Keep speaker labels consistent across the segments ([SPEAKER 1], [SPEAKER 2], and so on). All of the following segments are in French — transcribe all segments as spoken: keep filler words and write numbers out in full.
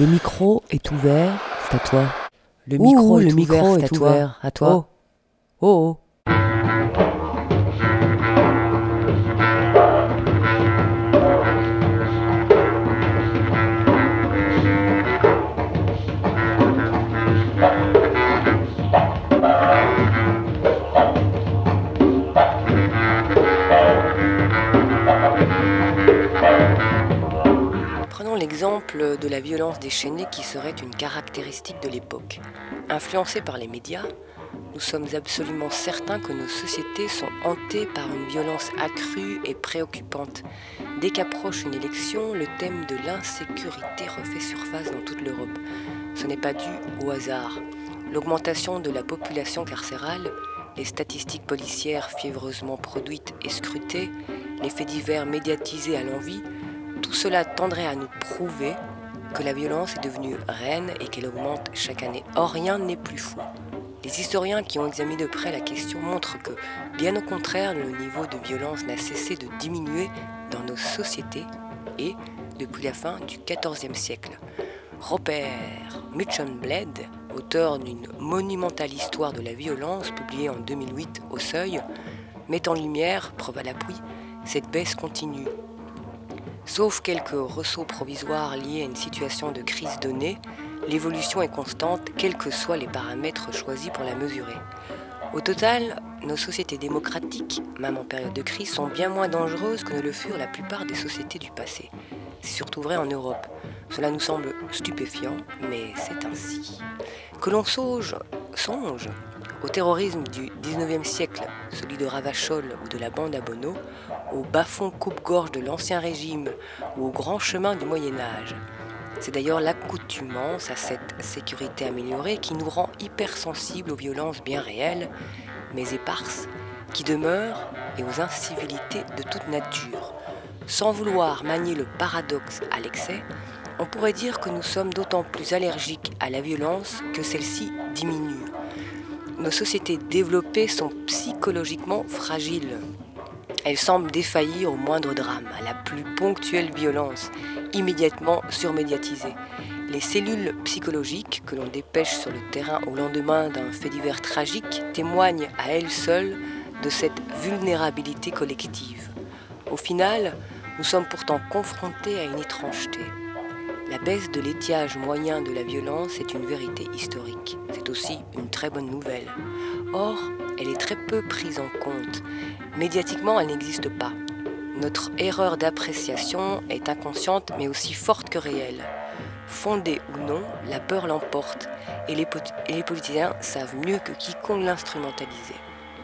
[SPEAKER 1] Le micro est ouvert, c'est à toi.
[SPEAKER 2] Le micro,
[SPEAKER 1] Ouh,
[SPEAKER 2] est,
[SPEAKER 1] le micro
[SPEAKER 2] ouvert,
[SPEAKER 1] est
[SPEAKER 2] à
[SPEAKER 1] ouvert, à toi.
[SPEAKER 2] Oh, oh, oh.
[SPEAKER 3] Prenons l'exemple de la violence déchaînée qui serait une caractéristique de l'époque. Influencés par les médias, nous sommes absolument certains que nos sociétés sont hantées par une violence accrue et préoccupante. Dès qu'approche une élection, le thème de l'insécurité refait surface dans toute l'Europe. Ce n'est pas dû au hasard. L'augmentation de la population carcérale, les statistiques policières fiévreusement produites et scrutées, les faits divers médiatisés à l'envi, tout cela tendrait à nous prouver que la violence est devenue reine et qu'elle augmente chaque année. Or, rien n'est plus fou. Les historiens qui ont examiné de près la question montrent que, bien au contraire, le niveau de violence n'a cessé de diminuer dans nos sociétés et depuis la fin du quatorzième siècle. Robert Muchenblad, auteur d'une monumentale histoire de la violence publiée en deux mille huit au Seuil, met en lumière, preuve à l'appui, cette baisse continue. Sauf quelques ressauts provisoires liés à une situation de crise donnée, l'évolution est constante, quels que soient les paramètres choisis pour la mesurer. Au total, nos sociétés démocratiques, même en période de crise, sont bien moins dangereuses que ne le furent la plupart des sociétés du passé. C'est surtout vrai en Europe. Cela nous semble stupéfiant, mais c'est ainsi. Que l'on songe, songe au terrorisme du dix-neuvième siècle, celui de Ravachol ou de la bande à Bono, au bas-fond coupe-gorge de l'Ancien Régime ou au grand chemin du Moyen-Âge. C'est d'ailleurs l'accoutumance à cette sécurité améliorée qui nous rend hypersensibles aux violences bien réelles, mais éparses, qui demeurent et aux incivilités de toute nature. Sans vouloir manier le paradoxe à l'excès, on pourrait dire que nous sommes d'autant plus allergiques à la violence que celle-ci diminue. Nos sociétés développées sont psychologiquement fragiles. Elles semblent défaillir au moindre drame, à la plus ponctuelle violence, immédiatement surmédiatisée. Les cellules psychologiques que l'on dépêche sur le terrain au lendemain d'un fait divers tragique témoignent à elles seules de cette vulnérabilité collective. Au final, nous sommes pourtant confrontés à une étrangeté. La baisse de l'étiage moyen de la violence est une vérité historique. C'est aussi une très bonne nouvelle. Or, elle est très peu prise en compte. Médiatiquement, elle n'existe pas. Notre erreur d'appréciation est inconsciente mais aussi forte que réelle. Fondée ou non, la peur l'emporte et les, pot- et les politiciens savent mieux que quiconque l'instrumentaliser.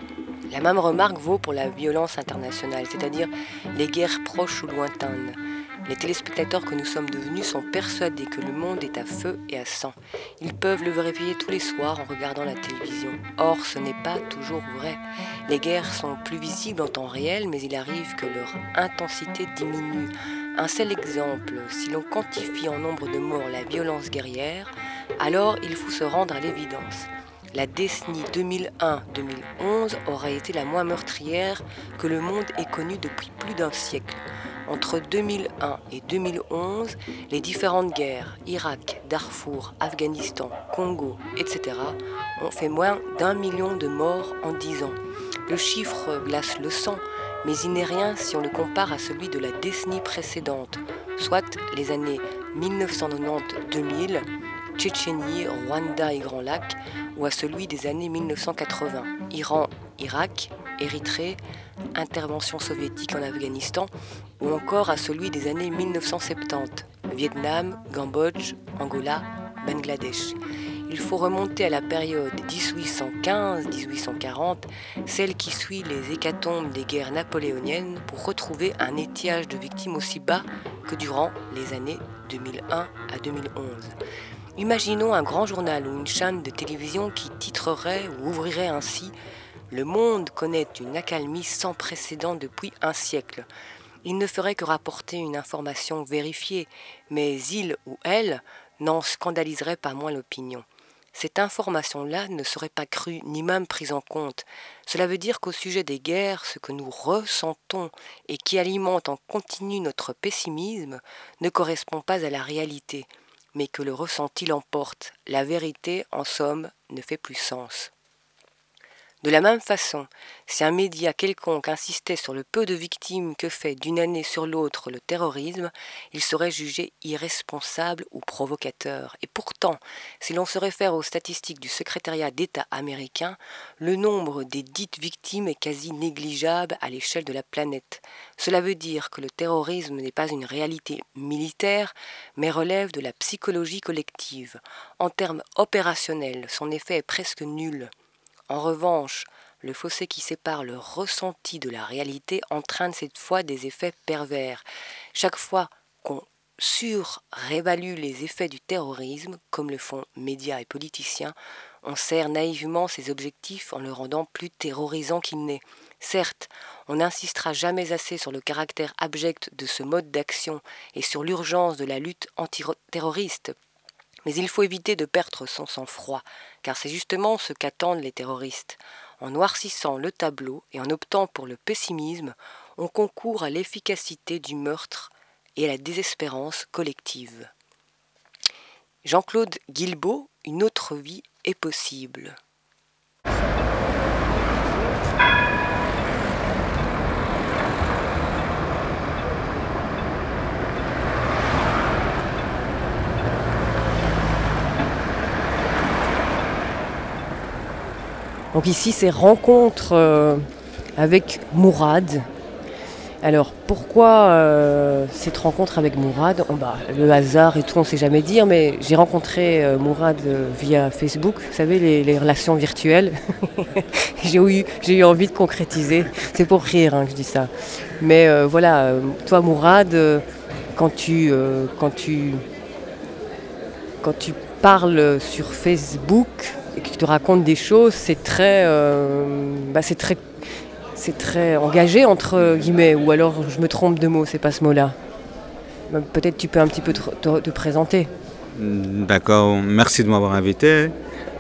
[SPEAKER 3] La même remarque vaut pour la violence internationale, c'est-à-dire les guerres proches ou lointaines. Les téléspectateurs que nous sommes devenus sont persuadés que le monde est à feu et à sang. Ils peuvent le vérifier tous les soirs en regardant la télévision. Or, ce n'est pas toujours vrai. Les guerres sont plus visibles en temps réel, mais il arrive que leur intensité diminue. Un seul exemple, si l'on quantifie en nombre de morts la violence guerrière, alors il faut se rendre à l'évidence. La décennie deux mille un deux mille onze aurait été la moins meurtrière que le monde ait connue depuis plus d'un siècle. Entre deux mille un et deux mille onze, les différentes guerres, Irak, Darfour, Afghanistan, Congo, et cetera, ont fait moins d'un million de morts en dix ans. Le chiffre glace le sang, mais il n'est rien si on le compare à celui de la décennie précédente, soit les années mille neuf cent quatre-vingt-dix deux mille, Tchétchénie, Rwanda et Grand Lac, ou à celui des années mille neuf cent quatre-vingts, Iran, Irak, Érythrée, intervention soviétique en Afghanistan, ou encore à celui des années mille neuf cent soixante-dix, Vietnam, Cambodge, Angola, Bangladesh. Il faut remonter à la période dix-huit cent quinze à dix-huit cent quarante, celle qui suit les hécatombes des guerres napoléoniennes, pour retrouver un étiage de victimes aussi bas que durant les années deux mille un à deux mille onze. Imaginons un grand journal ou une chaîne de télévision qui titrerait ou ouvrirait ainsi « Le monde connaît une accalmie sans précédent depuis un siècle ». Il ne ferait que rapporter une information vérifiée, mais il ou elle n'en scandaliserait pas moins l'opinion. Cette information-là ne serait pas crue ni même prise en compte. Cela veut dire qu'au sujet des guerres, ce que nous ressentons et qui alimente en continu notre pessimisme ne correspond pas à la réalité, mais que le ressenti l'emporte. La vérité, en somme, ne fait plus sens. De la même façon, si un média quelconque insistait sur le peu de victimes que fait d'une année sur l'autre le terrorisme, il serait jugé irresponsable ou provocateur. Et pourtant, si l'on se réfère aux statistiques du secrétariat d'État américain, le nombre des dites victimes est quasi négligeable à l'échelle de la planète. Cela veut dire que le terrorisme n'est pas une réalité militaire, mais relève de la psychologie collective. En termes opérationnels, son effet est presque nul. En revanche, le fossé qui sépare le ressenti de la réalité entraîne cette fois des effets pervers. Chaque fois qu'on surrévalue les effets du terrorisme, comme le font médias et politiciens, on sert naïvement ses objectifs en le rendant plus terrorisant qu'il n'est. Certes, on n'insistera jamais assez sur le caractère abject de ce mode d'action et sur l'urgence de la lutte antiterroriste. Mais il faut éviter de perdre son sang-froid, car c'est justement ce qu'attendent les terroristes. En noircissant le tableau et en optant pour le pessimisme, on concourt à l'efficacité du meurtre et à la désespérance collective. Jean-Claude Guilbault, une autre vie est possible.
[SPEAKER 1] Donc ici, c'est rencontre euh, avec Mourad. Alors, pourquoi euh, cette rencontre avec Mourad? oh, bah, Le hasard et tout, on ne sait jamais dire, mais j'ai rencontré euh, Mourad euh, via Facebook, vous savez, les, les relations virtuelles. j'ai, eu, j'ai eu envie de concrétiser. C'est pour rire hein, que je dis ça. Mais euh, voilà, euh, toi Mourad, euh, quand, tu, euh, quand, tu, quand tu parles sur Facebook, et que tu te racontes des choses, c'est très, euh, bah c'est très, c'est très engagé entre guillemets, ou alors je me trompe de mot, c'est pas ce mot-là. Bah, peut-être tu peux un petit peu te, te, te présenter.
[SPEAKER 4] D'accord, merci de m'avoir invité.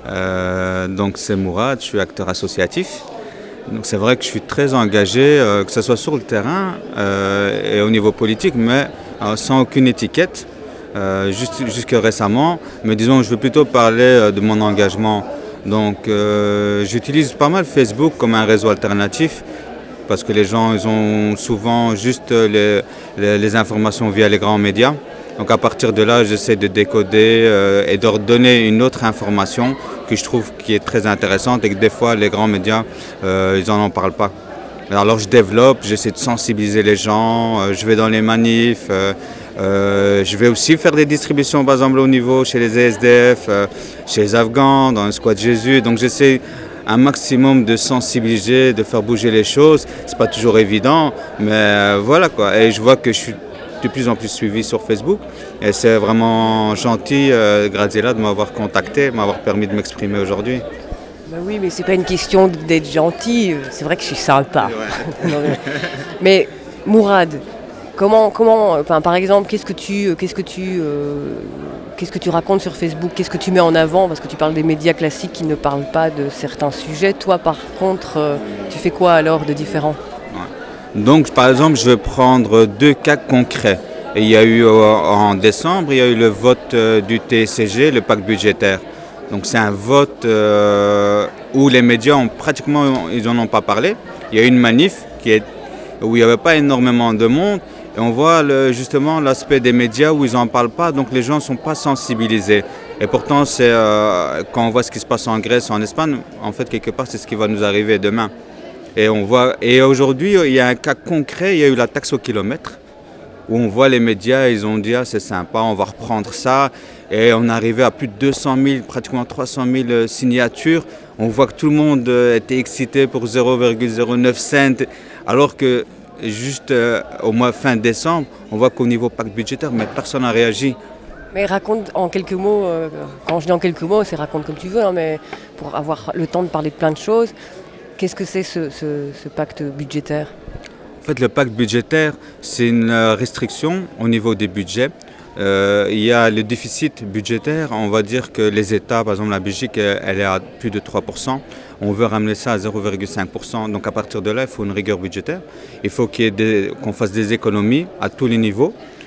[SPEAKER 4] Euh, donc c'est Mourad, je suis acteur associatif. Donc c'est vrai que je suis très engagé, euh, que ce soit sur le terrain euh, et au niveau politique, mais euh, sans aucune étiquette. Euh, juste, jusque récemment, mais disons je veux plutôt parler euh, de mon engagement. Donc euh, j'utilise pas mal Facebook comme un réseau alternatif parce que les gens ils ont souvent juste les, les, les informations via les grands médias. Donc à partir de là, j'essaie de décoder euh, et de redonner une autre information que je trouve qui est très intéressante et que des fois les grands médias, euh, ils n'en en parlent pas. Alors je développe, j'essaie de sensibiliser les gens, euh, je vais dans les manifs, euh, euh, je vais aussi faire des distributions par exemple au niveau chez les S D F, euh, chez les Afghans, dans le squat Jésus. Donc j'essaie un maximum de sensibiliser, de faire bouger les choses. C'est pas toujours évident, mais euh, voilà quoi. Et je vois que je suis de plus en plus suivi sur Facebook et c'est vraiment gentil, euh, Graziella, de m'avoir contacté, de m'avoir permis de m'exprimer aujourd'hui.
[SPEAKER 1] Ben oui, mais c'est pas une question d'être gentil, c'est vrai que je suis sympa. non, mais... mais Mourad, comment, comment, enfin, par exemple, qu'est-ce que tu, qu'est-ce que tu, euh, qu'est-ce que tu racontes sur Facebook, qu'est-ce que tu mets en avant, parce que tu parles des médias classiques qui ne parlent pas de certains sujets. Toi, par contre, euh, tu fais quoi alors de différent?
[SPEAKER 4] Ouais. Donc, par exemple, je vais prendre deux cas concrets. Et il y a eu euh, en décembre, il y a eu le vote euh, du T C G, le pacte budgétaire. Donc c'est un vote euh, où les médias ont pratiquement, ils n'en ont pas parlé. Il y a eu une manif qui est, où il n'y avait pas énormément de monde et on voit le, justement l'aspect des médias où ils n'en parlent pas, donc les gens ne sont pas sensibilisés. Et pourtant, c'est, euh, quand on voit ce qui se passe en Grèce, en Espagne, en fait quelque part c'est ce qui va nous arriver demain. Et, on voit, et aujourd'hui il y a un cas concret, il y a eu la taxe au kilomètre, où on voit les médias, ils ont dit ah, c'est sympa, on va reprendre ça. Et on est arrivé à plus de deux cent mille, pratiquement trois cent mille signatures. On voit que tout le monde était excité pour zéro virgule zéro neuf cents, alors que juste euh, au mois fin décembre, on voit qu'au niveau pacte budgétaire, mais personne n'a réagi.
[SPEAKER 1] Mais raconte en quelques mots, euh, quand je dis en quelques mots, c'est raconte comme tu veux, hein, mais pour avoir le temps de parler de plein de choses, qu'est-ce que c'est ce, ce, ce pacte budgétaire ?
[SPEAKER 4] En fait, le pacte budgétaire, c'est une restriction au niveau des budgets. Euh, il y a le déficit budgétaire, on va dire que les États, par exemple la Belgique, elle est à plus de trois pour cent. On veut ramener ça à zéro virgule cinq pour cent. Donc à partir de là, il faut une rigueur budgétaire. Il faut qu'il y ait des, qu'on fasse des économies à tous les niveaux.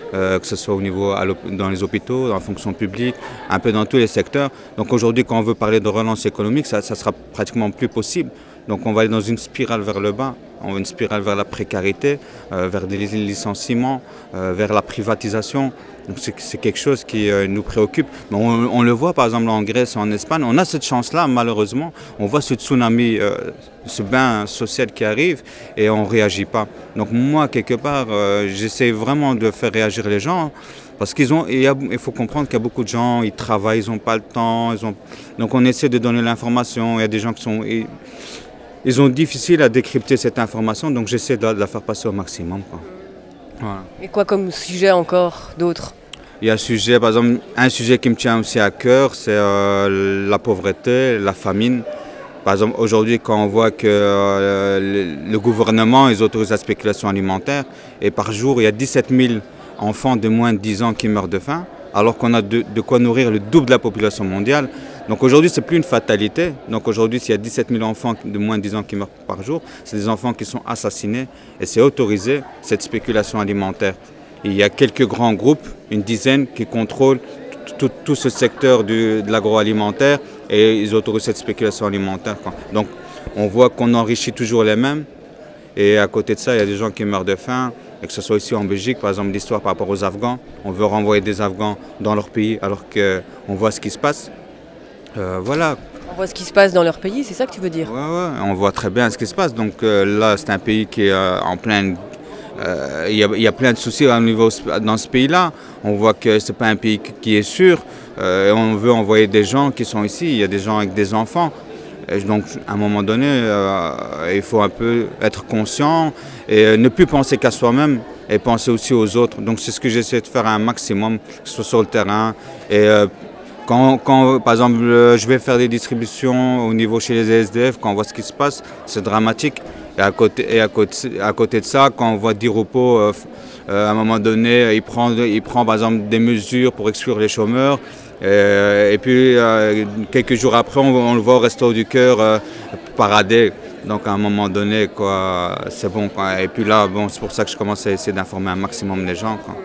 [SPEAKER 4] euh, que ce soit au niveau à dans les hôpitaux, dans la fonction publique, un peu dans tous les secteurs. Donc aujourd'hui, quand on veut parler de relance économique, ça ne sera pratiquement plus possible. Donc on va aller dans une spirale vers le bas, on va une spirale vers la précarité, euh, vers des licenciements, euh, vers la privatisation. Donc c'est, c'est quelque chose qui euh, nous préoccupe. On, on le voit par exemple en Grèce, en Espagne, on a cette chance-là malheureusement. On voit ce tsunami, euh, ce bain social qui arrive et on ne réagit pas. Donc moi quelque part, euh, j'essaie vraiment de faire réagir les gens. Hein, parce qu'il faut comprendre qu'il y a beaucoup de gens, ils travaillent, ils n'ont pas le temps. Ils ont... Donc on essaie de donner l'information. Il y a des gens qui sont... Ils, ils ont difficile à décrypter cette information, donc j'essaie de la faire passer au maximum. Quoi.
[SPEAKER 1] Voilà. Et quoi comme sujet encore d'autres?
[SPEAKER 4] Il y a un sujet, par exemple, un sujet qui me tient aussi à cœur, c'est euh, la pauvreté, la famine. Par exemple, aujourd'hui, quand on voit que euh, le, le gouvernement ils autorise la spéculation alimentaire, et par jour, il y a dix-sept mille enfants de moins de dix ans qui meurent de faim, alors qu'on a de, de quoi nourrir le double de la population mondiale. Donc aujourd'hui, ce n'est plus une fatalité. Donc aujourd'hui, s'il y a dix-sept mille enfants de moins de dix ans qui meurent par jour, c'est des enfants qui sont assassinés et c'est autorisé, cette spéculation alimentaire. Et il y a quelques grands groupes, une dizaine, qui contrôlent tout, tout ce secteur du, de l'agroalimentaire et ils autorisent cette spéculation alimentaire. Quoi. Donc on voit qu'on enrichit toujours les mêmes et à côté de ça, il y a des gens qui meurent de faim. Et que ce soit ici en Belgique, par exemple, l'histoire par rapport aux Afghans. On veut renvoyer des Afghans dans leur pays alors qu'on voit ce qui se passe. Euh, voilà.
[SPEAKER 1] On voit ce qui se passe dans leur pays, c'est ça que tu veux dire?
[SPEAKER 4] Oui, ouais, on voit très bien ce qui se passe. Donc euh, là, c'est un pays qui est euh, en pleine... Euh, il y, y a plein de soucis au niveau, dans ce pays-là. On voit que ce n'est pas un pays qui est sûr. Euh, et on veut envoyer des gens qui sont ici. Il y a des gens avec des enfants. Et donc, à un moment donné, euh, il faut un peu être conscient et ne plus penser qu'à soi-même et penser aussi aux autres. Donc, c'est ce que j'essaie de faire un maximum, que ce soit sur le terrain. Et euh, quand, quand, par exemple, je vais faire des distributions au niveau chez les S D F, quand on voit ce qui se passe, c'est dramatique. Et à côté, et à côté, à côté de ça, quand on voit Diropo, euh, euh, à un moment donné, il prend, il prend par exemple des mesures pour exclure les chômeurs. Et, et puis, euh, quelques jours après, on, on le voit au Resto du Cœur euh, parader. Donc, à un moment donné, quoi, c'est bon. Quoi. Et puis là, bon, c'est pour ça que je commence à essayer d'informer un maximum les gens. Quoi.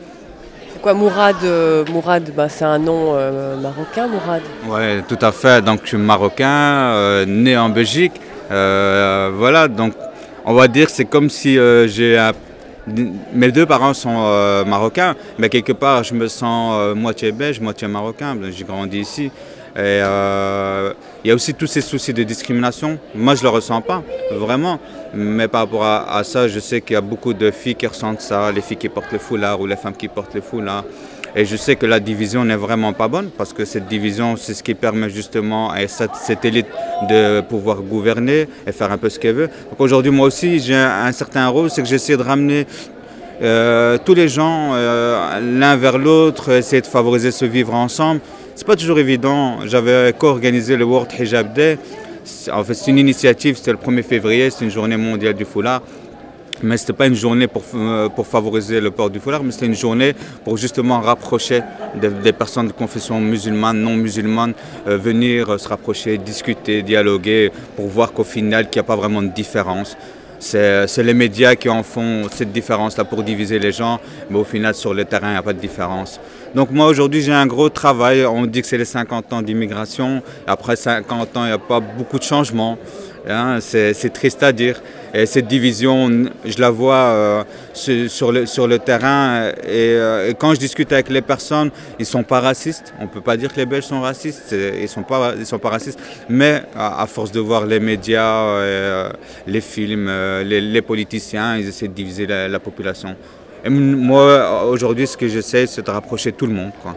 [SPEAKER 1] C'est quoi Mourad euh, Mourad, bah, c'est un nom euh, marocain, Mourad?
[SPEAKER 4] Oui, tout à fait. Donc, je suis marocain, euh, né en Belgique. Euh, voilà, donc, on va dire c'est comme si euh, j'ai un... Mes deux parents sont euh, marocains, mais quelque part je me sens euh, moitié belge, moitié marocain. J'ai grandi ici. Et euh, il y a aussi tous ces soucis de discrimination. Moi, je ne le ressens pas, vraiment. Mais par rapport à, à ça, je sais qu'il y a beaucoup de filles qui ressentent ça, les filles qui portent le foulard ou les femmes qui portent le foulard. Et je sais que la division n'est vraiment pas bonne parce que cette division, c'est ce qui permet justement à cette, cette élite de pouvoir gouverner et faire un peu ce qu'elle veut. Donc aujourd'hui, moi aussi, j'ai un, un certain rôle, c'est que j'essaie de ramener euh, tous les gens euh, l'un vers l'autre, essayer de favoriser ce vivre ensemble. C'est pas toujours évident. J'avais co-organisé le World Hijab Day. En fait, c'est une initiative, c'était le premier février, c'est une journée mondiale du foulard. Mais ce n'était pas une journée pour, pour favoriser le port du foulard, mais c'était une journée pour justement rapprocher des, des personnes de confession musulmane, non musulmane, euh, venir se rapprocher, discuter, dialoguer, pour voir qu'au final, qu'il n'y a pas vraiment de différence. C'est, c'est les médias qui en font cette différence-là pour diviser les gens, mais au final, sur le terrain, il n'y a pas de différence. Donc moi, aujourd'hui, j'ai un gros travail. On dit que c'est les cinquante ans d'immigration. Après cinquante ans, il n'y a pas beaucoup de changements. Hein, c'est, c'est triste à dire. Et cette division, je la vois euh, sur, le, sur le terrain. Et, euh, et quand je discute avec les personnes, ils ne sont pas racistes. On ne peut pas dire que les Belges sont racistes. Ils ne sont pas, ils sont pas racistes. Mais à, à force de voir les médias, euh, les films, euh, les, les politiciens, ils essaient de diviser la, la population. Et moi, aujourd'hui, ce que j'essaie, c'est de rapprocher tout le monde, quoi.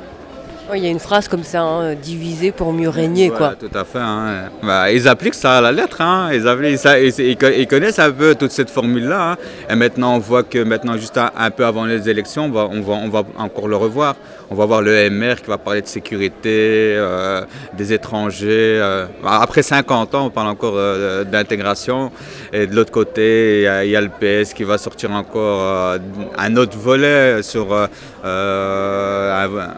[SPEAKER 1] Il y a une phrase comme ça, hein, diviser pour mieux régner,
[SPEAKER 4] ouais,
[SPEAKER 1] quoi.
[SPEAKER 4] Tout à fait. Hein. Bah, ils appliquent ça à la lettre. Hein. Ils, appliquent ça, ils, ils connaissent un peu toute cette formule-là. Hein. Et maintenant, on voit que maintenant, juste un, un peu avant les élections, on va, on, va, on va encore le revoir. On va voir le M R qui va parler de sécurité, euh, des étrangers. Euh. Après cinquante ans, on parle encore euh, d'intégration. Et de l'autre côté, il y, a, il y a le P S qui va sortir encore euh, un autre volet sur... Euh, euh, un,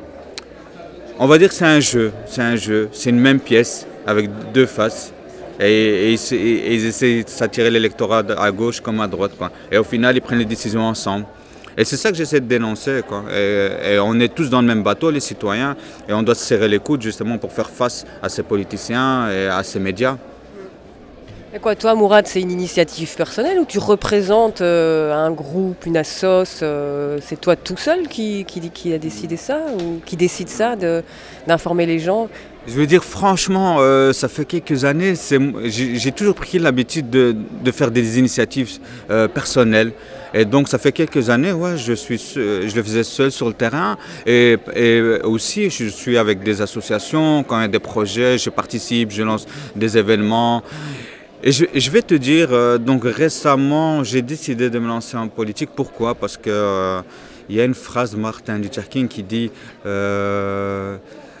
[SPEAKER 4] On va dire que c'est un jeu, c'est un jeu, c'est une même pièce avec deux faces et, et, et, et ils essaient de s'attirer l'électorat à gauche comme à droite, quoi. Et au final, ils prennent les décisions ensemble. Et c'est ça que j'essaie de dénoncer, quoi. Et, et on est tous dans le même bateau, les citoyens, et on doit se serrer les coudes justement pour faire face à ces politiciens et à ces médias.
[SPEAKER 1] Et quoi, toi, Mourad, c'est une initiative personnelle ou tu représentes euh, un groupe, une assoce euh, c'est toi tout seul qui, qui, qui a décidé ça ou qui décide ça, de, d'informer les gens?
[SPEAKER 4] Je veux dire, franchement, euh, ça fait quelques années, c'est, j'ai, j'ai toujours pris l'habitude de, de faire des initiatives euh, personnelles. Et donc, ça fait quelques années, ouais, je, suis, je le faisais seul sur le terrain. Et, et aussi, je suis avec des associations, quand il y a des projets, je participe, je lance des événements. Et je, je vais te dire, euh, donc récemment, j'ai décidé de me lancer en politique. Pourquoi? Parce qu'il euh, y a une phrase de Martin Luther King qui dit euh,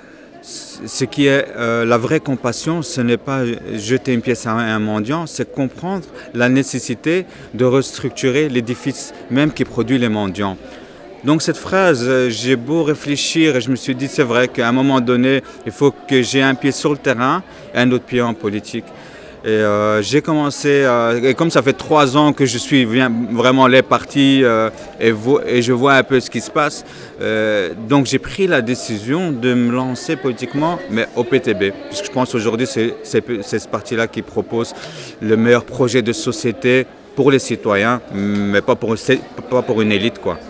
[SPEAKER 4] ce qui est euh, la vraie compassion, ce n'est pas jeter une pièce à un mendiant, c'est comprendre la nécessité de restructurer l'édifice même qui produit les mendiants. Donc cette phrase, j'ai beau réfléchir et je me suis dit, c'est vrai qu'à un moment donné, il faut que j'ai un pied sur le terrain et un autre pied en politique. Et euh, j'ai commencé, euh, et comme ça fait trois ans que je suis bien, vraiment les partis euh, et, vo- et je vois un peu ce qui se passe, euh, donc j'ai pris la décision de me lancer politiquement, mais au P T B. Puisque je pense aujourd'hui c'est, c'est, c'est ce parti-là qui propose le meilleur projet de société pour les citoyens, mais pas pour, pas pour une élite, quoi.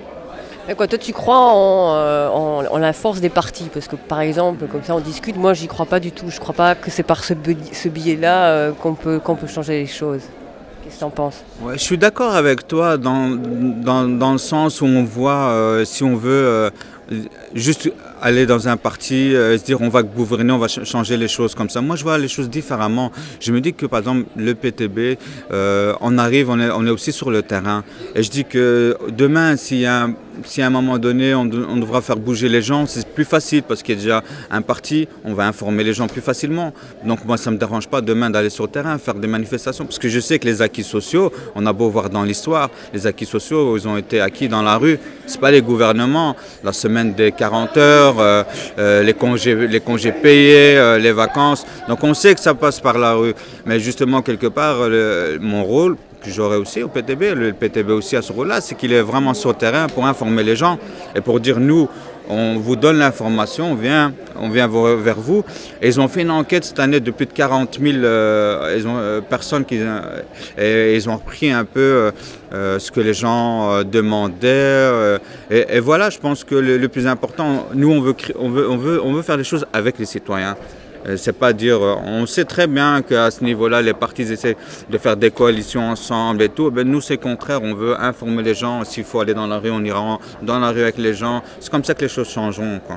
[SPEAKER 1] Et quoi, toi, tu crois en, euh, en, en la force des partis? Parce que, par exemple, comme ça, on discute. Moi, j'y crois pas du tout. Je crois pas que c'est par ce, bi- ce biais-là euh, qu'on peut, qu'on peut changer les choses. Qu'est-ce que tu en penses?
[SPEAKER 4] Ouais, je suis d'accord avec toi dans, dans, dans le sens où on voit, euh, si on veut euh, juste aller dans un parti, euh, se dire on va gouverner, on va ch- changer les choses comme ça. Moi, je vois les choses différemment. Je me dis que, par exemple, le P T B, euh, on arrive, on est, on est aussi sur le terrain. Et je dis que demain, s'il y a un Si à un moment donné, on, de, on devra faire bouger les gens, c'est plus facile parce qu'il y a déjà un parti, on va informer les gens plus facilement. Donc moi, ça ne me dérange pas demain d'aller sur le terrain, faire des manifestations. Parce que je sais que les acquis sociaux, on a beau voir dans l'histoire, les acquis sociaux, ils ont été acquis dans la rue. Ce n'est pas les gouvernements. La semaine des quarante heures, euh, euh, les, congés, les congés payés, euh, les vacances. Donc on sait que ça passe par la rue. Mais justement, quelque part, le, mon rôle, que j'aurai aussi au P T B, le P T B aussi à ce rôle-là, c'est qu'il est vraiment sur le terrain pour informer les gens et pour dire nous, on vous donne l'information, on vient, on vient vers vous. Et ils ont fait une enquête cette année de plus de quarante mille euh, ils ont, euh, personnes qui, euh, et ils ont repris un peu euh, ce que les gens euh, demandaient. Euh, et, et voilà, je pense que le, le plus important, nous on veut, on, veut, on, veut, on veut faire les choses avec les citoyens. C'est pas dire, on sait très bien qu'à ce niveau-là, les partis essaient de faire des coalitions ensemble et tout. Ben nous, c'est contraire, on veut informer les gens. S'il faut aller dans la rue, on ira dans la rue avec les gens. C'est comme ça que les choses changeront, quoi.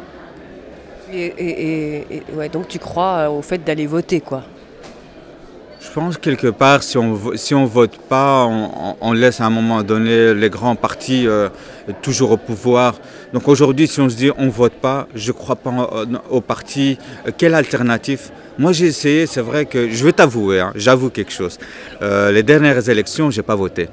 [SPEAKER 1] Et, et, et, et ouais, donc tu crois au fait d'aller voter, quoi?
[SPEAKER 4] Je pense que quelque part, si on si on vote pas, on, on laisse à un moment donné les grands partis euh, toujours au pouvoir. Donc aujourd'hui, si on se dit on vote pas, je crois pas au parti. Quelle alternative? Moi, j'ai essayé. C'est vrai que je vais t'avouer, hein, j'avoue quelque chose. Euh, les dernières élections, j'ai pas voté.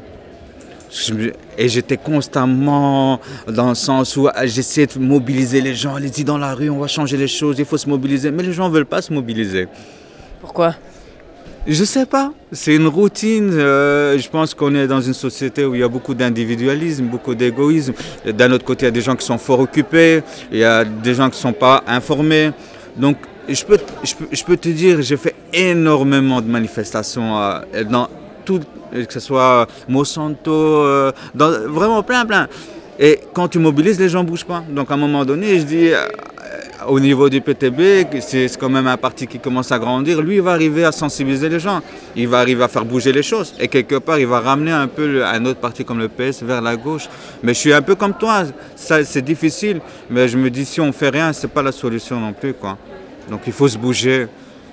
[SPEAKER 4] Et j'étais constamment dans le sens où j'essayais de mobiliser les gens. Allez-y dans la rue, on va changer les choses. Il faut se mobiliser. Mais les gens veulent pas se mobiliser.
[SPEAKER 1] Pourquoi?
[SPEAKER 4] Je sais pas, c'est une routine. Euh, je pense qu'on est dans une société où il y a beaucoup d'individualisme, beaucoup d'égoïsme. D'un autre côté, il y a des gens qui sont fort occupés, il y a des gens qui ne sont pas informés. Donc, je peux, je peux, je peux te dire, j'ai fait énormément de manifestations euh, dans tout, que ce soit Monsanto, euh, dans, vraiment plein, plein. Et quand tu mobilises, les gens ne bougent pas. Donc, à un moment donné, je dis... Euh, au niveau du P T B, c'est quand même un parti qui commence à grandir. Lui, il va arriver à sensibiliser les gens. Il va arriver à faire bouger les choses. Et quelque part, il va ramener un peu un autre parti comme le P S vers la gauche. Mais je suis un peu comme toi. Ça, c'est difficile. Mais je me dis, si on ne fait rien, ce n'est pas la solution non plus, quoi. Donc, il faut se bouger.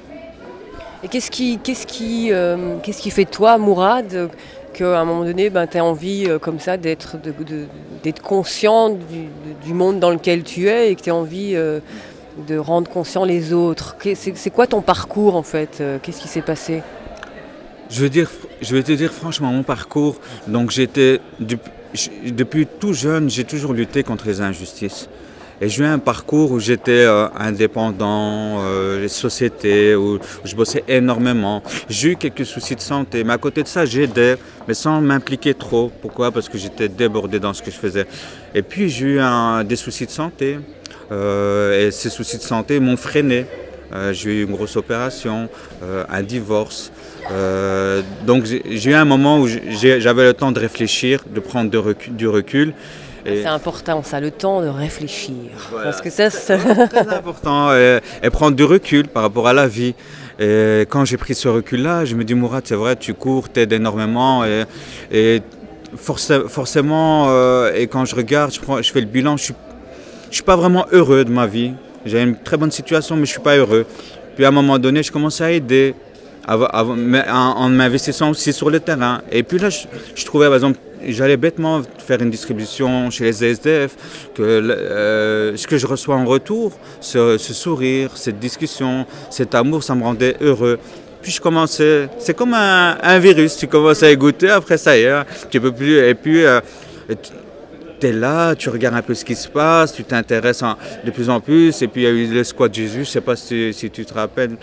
[SPEAKER 1] Et qu'est-ce qui, qu'est-ce qui, euh, qu'est-ce qui fait toi, Mourad, qu'à un moment donné, ben, tu as envie euh, comme ça d'être, de, de, d'être conscient du, du monde dans lequel tu es et que tu as envie euh, de rendre conscient les autres? C'est, c'est quoi ton parcours en fait? Qu'est-ce qui s'est passé?
[SPEAKER 4] Je veux dire, je vais te dire franchement mon parcours. Donc j'étais depuis, depuis tout jeune, j'ai toujours lutté contre les injustices. Et j'ai eu un parcours où j'étais euh, indépendant, euh, les sociétés, où, où je bossais énormément. J'ai eu quelques soucis de santé, mais à côté de ça, j'aidais, mais sans m'impliquer trop. Pourquoi? Parce que j'étais débordé dans ce que je faisais. Et puis j'ai eu un, des soucis de santé, euh, et ces soucis de santé m'ont freiné. Euh, j'ai eu une grosse opération, euh, un divorce. Euh, donc j'ai, j'ai eu un moment où j'ai, j'avais le temps de réfléchir, de prendre de recul, du recul.
[SPEAKER 1] Et c'est important, ça, le temps de réfléchir.
[SPEAKER 4] Voilà.
[SPEAKER 1] Parce que ça, c'est
[SPEAKER 4] très important. Et, et prendre du recul par rapport à la vie. Et quand j'ai pris ce recul-là, je me dis, Mourad, c'est vrai, tu cours, t'aides énormément. Et, et forc- forcément, euh, et quand je regarde, je, prends, je fais le bilan, je ne suis, je suis pas vraiment heureux de ma vie. J'ai une très bonne situation, mais je ne suis pas heureux. Puis à un moment donné, je commence à aider. En, en m'investissant aussi sur le terrain. Et puis là, je, je trouvais, par exemple, j'allais bêtement faire une distribution chez les S D F, que euh, ce que je reçois en retour, ce, ce sourire, cette discussion, cet amour, ça me rendait heureux. Puis je commençais, c'est comme un, un virus, tu commences à y goûter, après ça y est, tu peux plus, et puis euh, tu es là, tu regardes un peu ce qui se passe, tu t'intéresses en, de plus en plus, et puis il y a eu le squat Jésus, je ne sais pas si, si tu te rappelles.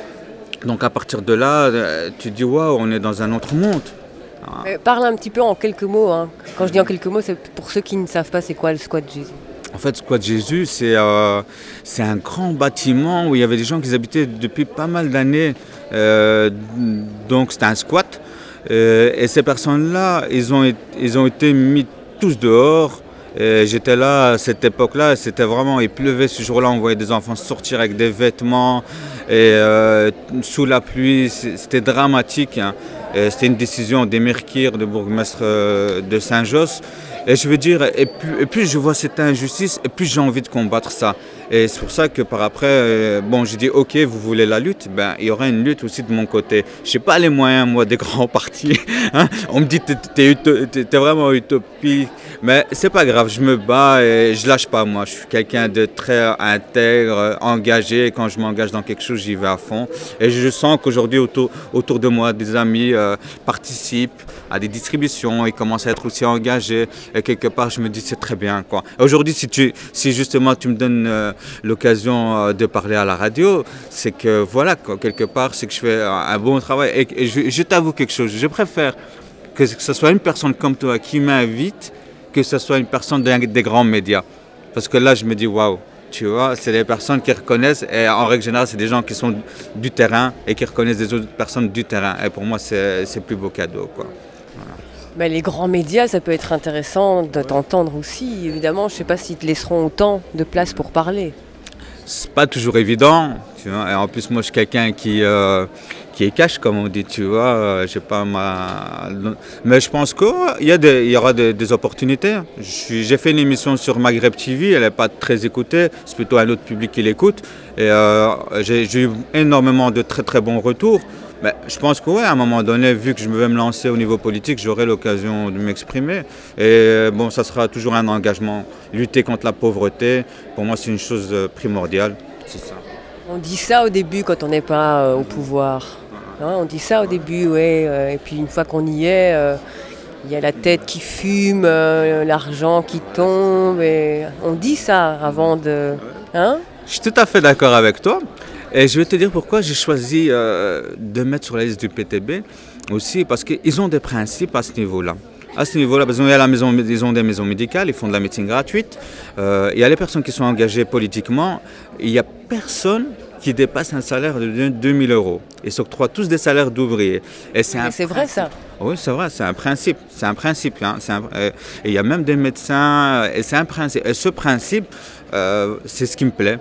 [SPEAKER 4] Donc à partir de là, tu te dis waouh, on est dans un autre monde.
[SPEAKER 1] Mais parle un petit peu en quelques mots. Hein. Quand je dis en quelques mots, c'est pour ceux qui ne savent pas c'est quoi le squat Jésus.
[SPEAKER 4] En fait, Squat Jésus, c'est, euh, c'est un grand bâtiment où il y avait des gens qui habitaient depuis pas mal d'années. Euh, donc c'était un squat. Euh, et ces personnes-là, ils ont, ils ont été mis tous dehors. Et j'étais là à cette époque-là, c'était vraiment, il pleuvait ce jour-là, on voyait des enfants sortir avec des vêtements et euh, sous la pluie, c'était dramatique. Hein. C'était une décision d'Emir Kir, de bourgmestre de Saint-Josse. Et je veux dire, et plus, et plus je vois cette injustice, et plus j'ai envie de combattre ça. Et c'est pour ça que par après, euh, bon, j'ai dit, ok, vous voulez la lutte, ben il y aura une lutte aussi de mon côté. Je n'ai pas les moyens, moi, des grands partis. Hein. On me dit, t'es, t'es, t'es, t'es vraiment utopique. Mais c'est pas grave, je me bats et je lâche pas, moi. Je suis quelqu'un de très intègre, engagé. Quand je m'engage dans quelque chose, j'y vais à fond. Et je sens qu'aujourd'hui, autour, autour de moi, des amis euh, participent à des distributions, ils commencent à être aussi engagés. Et quelque part, je me dis, c'est très bien, quoi. Aujourd'hui, si, tu, si justement tu me donnes euh, l'occasion euh, de parler à la radio, c'est que, voilà, quoi, quelque part, c'est que je fais un, un bon travail. Et, et je, je t'avoue quelque chose, je préfère que ce soit une personne comme toi qui m'invite que ce soit une personne des, des grands médias. Parce que là, je me dis, waouh, tu vois, c'est des personnes qui reconnaissent, et en règle générale, c'est des gens qui sont du terrain et qui reconnaissent des autres personnes du terrain. Et pour moi, c'est, c'est le plus beau cadeau, quoi. Voilà.
[SPEAKER 1] Ben, les grands médias, ça peut être intéressant de t'entendre aussi. Évidemment, je ne sais pas s'ils te laisseront autant de place pour parler.
[SPEAKER 4] C'est pas toujours évident, tu vois. Et en plus, moi, je suis quelqu'un qui, euh, qui est cash, comme on dit, tu vois. Euh, j'ai pas ma... Mais je pense qu'il y, a des, il y aura des, des opportunités. Je suis, j'ai fait une émission sur Maghreb T V, elle n'est pas très écoutée, c'est plutôt un autre public qui l'écoute. Et euh, j'ai, j'ai eu énormément de très très bons retours. Mais je pense qu'à ouais, un moment donné, vu que je vais me lancer au niveau politique, j'aurai l'occasion de m'exprimer. Et bon, ça sera toujours un engagement. Lutter contre la pauvreté, pour moi, c'est une chose primordiale. C'est ça.
[SPEAKER 1] On dit ça au début quand on n'est pas euh, au pouvoir. Hein, on dit ça au début, ouais. Euh, et puis une fois qu'on y est, euh, il y a la tête qui fume, euh, l'argent qui tombe. Et on dit ça avant de... Hein?
[SPEAKER 4] Je suis tout à fait d'accord avec toi. Et je vais te dire pourquoi j'ai choisi euh, de mettre sur la liste du P T B aussi, parce qu'ils ont des principes à ce niveau-là. À ce niveau-là, parce qu'il y a la maison, ils ont des maisons médicales, ils font de la médecine gratuite. Euh, il y a les personnes qui sont engagées politiquement. Il n'y a personne qui dépasse un salaire de deux mille euros. Ils s'octroient tous des salaires d'ouvriers. Et c'est,
[SPEAKER 1] Mais
[SPEAKER 4] un
[SPEAKER 1] c'est vrai ça.
[SPEAKER 4] Oui, c'est vrai, c'est un principe. C'est un principe. Hein. C'est un, euh, et il y a même des médecins, et c'est un principe. Et ce principe, euh, c'est ce qui me plaît.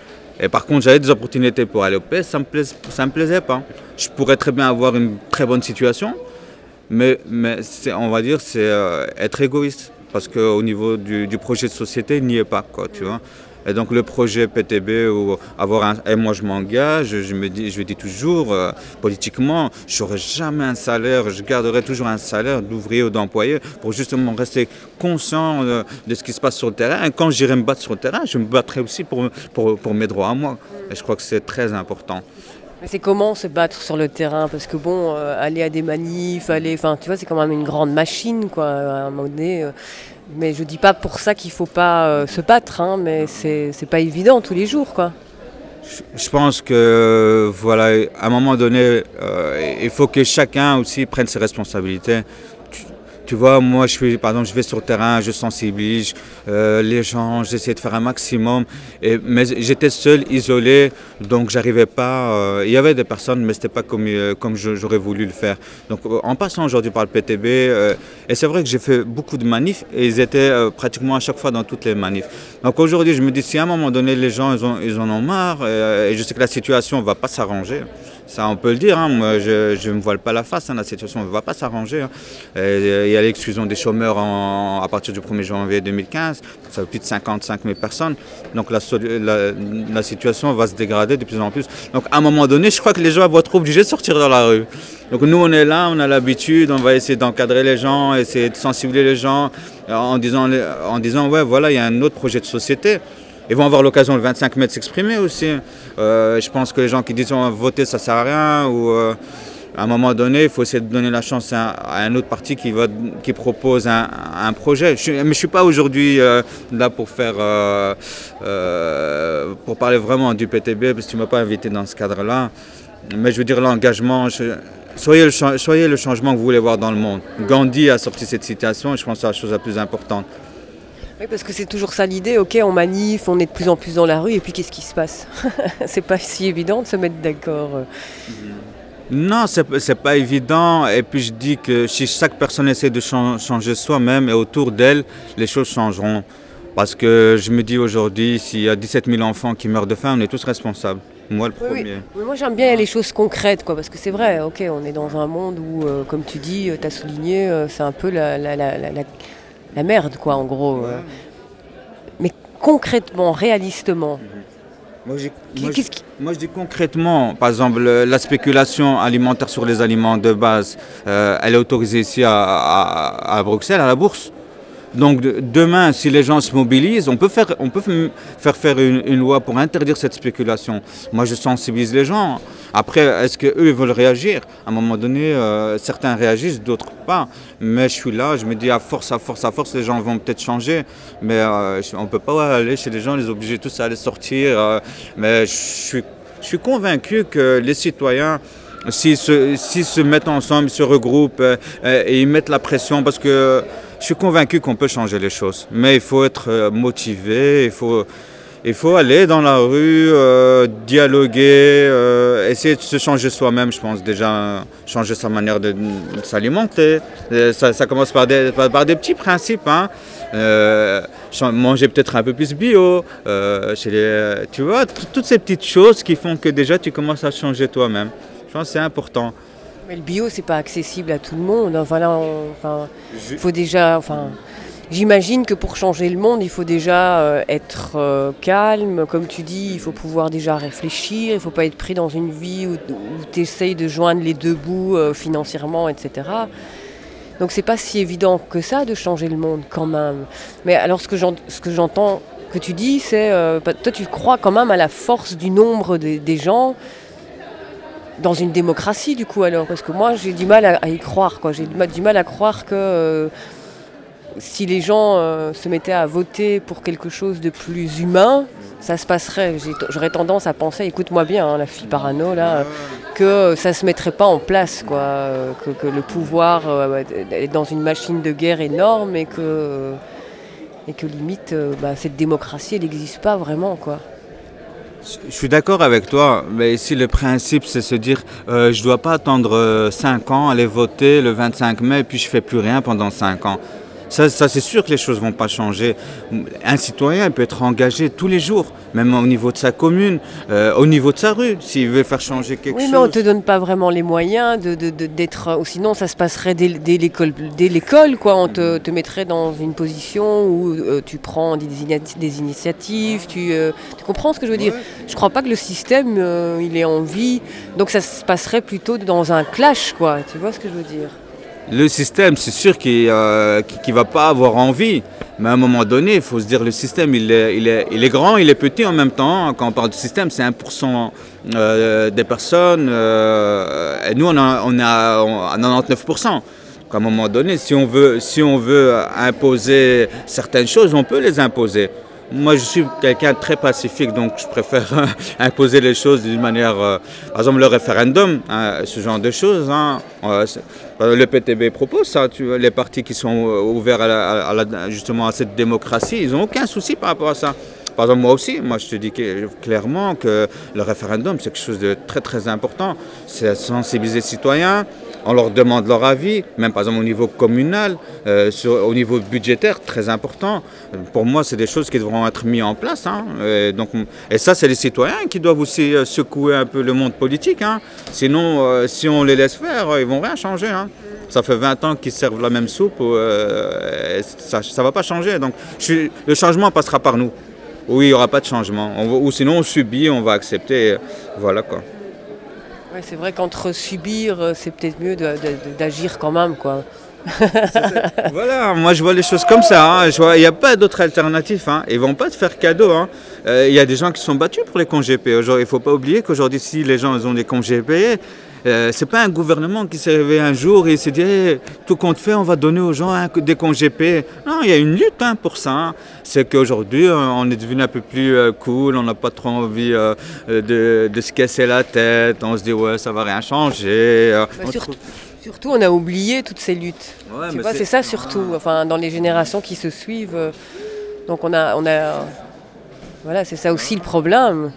[SPEAKER 4] Et par contre, j'avais des opportunités pour aller au P S, ça ne me, ça me plaisait pas. Je pourrais très bien avoir une très bonne situation, mais, mais c'est, on va dire c'est euh, être égoïste. Parce qu'au niveau du, du projet de société, il n'y est pas, quoi, tu vois. Et donc le projet P T B, où avoir un, et moi je m'engage, je me dis, je dis toujours, euh, politiquement, je n'aurai jamais un salaire, je garderai toujours un salaire d'ouvrier ou d'employé pour justement rester conscient de, de ce qui se passe sur le terrain. Et quand j'irai me battre sur le terrain, je me battrai aussi pour, pour, pour mes droits à moi. Et je crois que c'est très important.
[SPEAKER 1] Mais c'est comment se battre sur le terrain? Parce que bon, euh, aller à des manifs, aller, enfin, tu vois, c'est quand même une grande machine, quoi. À un moment donné, euh, Mais je dis pas pour ça qu'il faut pas euh, se battre, hein, mais c'est, c'est pas évident tous les jours, quoi.
[SPEAKER 4] Je, je pense que, voilà, à un moment donné, euh, il faut que chacun aussi prenne ses responsabilités. Tu vois, moi, je suis, par exemple, je vais sur le terrain, je sensibilise euh, les gens, j'essaie de faire un maximum. Et, mais j'étais seul, isolé, donc j'arrivais pas. Euh, il y avait des personnes, mais c'était pas comme, euh, comme je, j'aurais voulu le faire. Donc, en passant aujourd'hui par le P T B, euh, et c'est vrai que j'ai fait beaucoup de manifs, et ils étaient euh, pratiquement à chaque fois dans toutes les manifs. Donc aujourd'hui, je me dis, si à un moment donné, les gens, ils, ont, ils en ont marre, et, et je sais que la situation ne va pas s'arranger. Ça, on peut le dire, hein. Moi, je ne me voile pas la face, hein. La situation ne va pas s'arranger. Hein. Il y a l'exclusion des chômeurs en, à partir du premier janvier deux mille quinze, ça fait plus de cinquante-cinq mille personnes. Donc la, la, la situation va se dégrader de plus en plus. Donc à un moment donné, je crois que les gens vont être obligés de sortir dans la rue. Donc nous, on est là, on a l'habitude, on va essayer d'encadrer les gens, essayer de sensibiliser les gens en disant, en disant ouais, voilà, il y a un autre projet de société. Ils vont avoir l'occasion le vingt-cinq mai de s'exprimer aussi. Euh, je pense que les gens qui disent oh, voter ça sert à rien ou euh, à un moment donné il faut essayer de donner la chance à, à un autre parti qui, va, qui propose un, un projet. Je, mais je ne suis pas aujourd'hui euh, là pour faire euh, euh, pour parler vraiment du P T B parce que tu ne m'as pas invité dans ce cadre-là. Mais je veux dire l'engagement. Je, soyez, le, soyez le changement que vous voulez voir dans le monde. Gandhi a sorti cette citation et je pense que c'est la chose la plus importante.
[SPEAKER 1] Oui, parce que c'est toujours ça l'idée, ok, on manif, on est de plus en plus dans la rue, et puis qu'est-ce qui se passe? C'est pas si évident de se mettre d'accord.
[SPEAKER 4] Non, c'est, c'est pas évident, et puis je dis que si chaque personne essaie de changer soi-même et autour d'elle, les choses changeront. Parce que je me dis aujourd'hui, s'il y a dix-sept mille enfants qui meurent de faim, on est tous responsables. Moi le premier.
[SPEAKER 1] Oui, oui. Moi j'aime bien les choses concrètes, quoi, parce que c'est vrai, ok, on est dans un monde où, euh, comme tu dis, tu as souligné, euh, c'est un peu la... la, la, la, la La merde, quoi, en gros. Euh. Mais concrètement, réalistement.
[SPEAKER 4] Moi je, moi, je, qui... moi, je dis concrètement, par exemple, la spéculation alimentaire sur les aliments de base, euh, elle est autorisée ici à, à, à Bruxelles, à la bourse. Donc de, demain, si les gens se mobilisent, on peut faire, on peut faire faire une, une loi pour interdire cette spéculation. Moi, je sensibilise les gens. Après, est-ce qu'eux ils veulent réagir? À un moment donné, euh, certains réagissent, d'autres pas. Mais je suis là, je me dis à force, à force, à force, les gens vont peut-être changer. Mais euh, on ne peut pas aller chez les gens, les obliger tous à aller sortir. Euh, mais je suis, je suis convaincu que les citoyens, s'ils se, s'ils se mettent ensemble, ils se regroupent euh, et ils mettent la pression, parce que je suis convaincu qu'on peut changer les choses, mais il faut être motivé, il faut, il faut aller dans la rue, euh, dialoguer, euh, essayer de se changer soi-même, je pense déjà, changer sa manière de, de s'alimenter. Ça, ça commence par des, par, par des petits principes, hein. Euh, manger peut-être un peu plus bio, euh, chez les, tu vois, t- toutes ces petites choses qui font que déjà tu commences à changer toi-même. Je pense que c'est important.
[SPEAKER 1] Mais le bio, c'est pas accessible à tout le monde. Enfin, là, on, enfin, il faut déjà. Enfin, j'imagine que pour changer le monde, il faut déjà euh, être euh, calme. Comme tu dis, il faut pouvoir déjà réfléchir. Il faut pas être pris dans une vie où, où tu essayes de joindre les deux bouts euh, financièrement, et cetera. Donc, c'est pas si évident que ça de changer le monde quand même. Mais alors, ce que, j'en, ce que j'entends que tu dis, c'est. Euh, toi, tu crois quand même à la force du nombre des, des gens. Dans une démocratie, du coup, alors, parce que moi, j'ai du mal à, à y croire, quoi. J'ai du mal, du mal à croire que euh, si les gens euh, se mettaient à voter pour quelque chose de plus humain, ça se passerait. J'ai, j'aurais tendance à penser, écoute-moi bien, hein, la fille parano, là, que euh, ça se mettrait pas en place, quoi. Euh, que, que le pouvoir euh, est dans une machine de guerre énorme et que, euh, et que limite, euh, bah, cette démocratie, elle n'existe pas vraiment, quoi.
[SPEAKER 4] Je suis d'accord avec toi, mais ici le principe c'est se dire euh, je ne dois pas attendre euh, cinq ans, aller voter le vingt-cinq mai et puis je ne fais plus rien pendant cinq ans. Ça, ça c'est sûr que les choses ne vont pas changer. Un citoyen peut être engagé tous les jours, même au niveau de sa commune, euh, au niveau de sa rue, s'il veut faire changer quelque
[SPEAKER 1] oui,
[SPEAKER 4] chose.
[SPEAKER 1] Oui, mais on ne te donne pas vraiment les moyens de, de, de, d'être... Ou sinon, ça se passerait dès, dès, l'école, dès l'école, quoi. On te, te mettrait dans une position où euh, tu prends des, des initiatives, tu, euh, tu comprends ce que je veux dire? Ouais. Je ne crois pas que le système, euh, il est en vie. Donc ça se passerait plutôt dans un clash, quoi. Tu vois ce que je veux dire?
[SPEAKER 4] Le système, c'est sûr qu'il ne euh, qu'il va pas avoir envie. Mais à un moment donné, il faut se dire le système, il est, il est, il est grand, il est petit en même temps. Quand on parle de système, c'est un pour cent euh, des personnes. Euh, et nous, on a, on a, on a quatre-vingt-dix-neuf pour cent. À un moment donné, si on veut, si on veut imposer certaines choses, on peut les imposer. Moi, je suis quelqu'un de très pacifique, donc je préfère imposer les choses d'une manière... Euh, par exemple, le référendum, hein, ce genre de choses. Hein, euh, le P T B propose ça. Tu vois, les partis qui sont ouverts à la, à la, justement à cette démocratie, ils n'ont aucun souci par rapport à ça. Par exemple, moi aussi, moi je te dis clairement que le référendum, c'est quelque chose de très très important. C'est sensibiliser les citoyens. On leur demande leur avis, même par exemple au niveau communal, euh, sur, au niveau budgétaire, très important. Pour moi, c'est des choses qui devront être mises en place. Hein. Et, donc, et ça, c'est les citoyens qui doivent aussi euh, secouer un peu le monde politique. Hein. Sinon, euh, si on les laisse faire, euh, ils ne vont rien changer. Hein. Ça fait vingt ans qu'ils servent la même soupe, euh, ça ne va pas changer. Donc, je suis, le changement passera par nous. Oui, il n'y aura pas de changement. On va, ou sinon, on subit, on va accepter. Voilà quoi.
[SPEAKER 1] Ouais, c'est vrai qu'entre subir, c'est peut-être mieux de, de, d'agir quand même, quoi.
[SPEAKER 4] Voilà, moi je vois les choses comme ça. Hein. Il n'y a pas d'autre alternative. Hein. Ils ne vont pas te faire cadeau. Il hein. euh, y a des gens qui sont battus pour les congés payés. Il ne faut pas oublier qu'aujourd'hui, si les gens ils ont des congés payés, euh, ce n'est pas un gouvernement qui s'est réveillé un jour et s'est dit hey, tout compte fait, on va donner aux gens hein, des congés payés. Non, il y a une lutte hein, pour ça. Hein. C'est qu'aujourd'hui, on est devenu un peu plus euh, cool, on n'a pas trop envie euh, de, de se casser la tête. On se dit ouais, ça ne va rien changer.
[SPEAKER 1] Bah, surtout, surtout, on a oublié toutes ces luttes.
[SPEAKER 4] Ouais,
[SPEAKER 1] tu vois, c'est... c'est ça surtout. Enfin, dans les générations qui se suivent. Euh, donc on a, on a, voilà, c'est ça aussi le problème.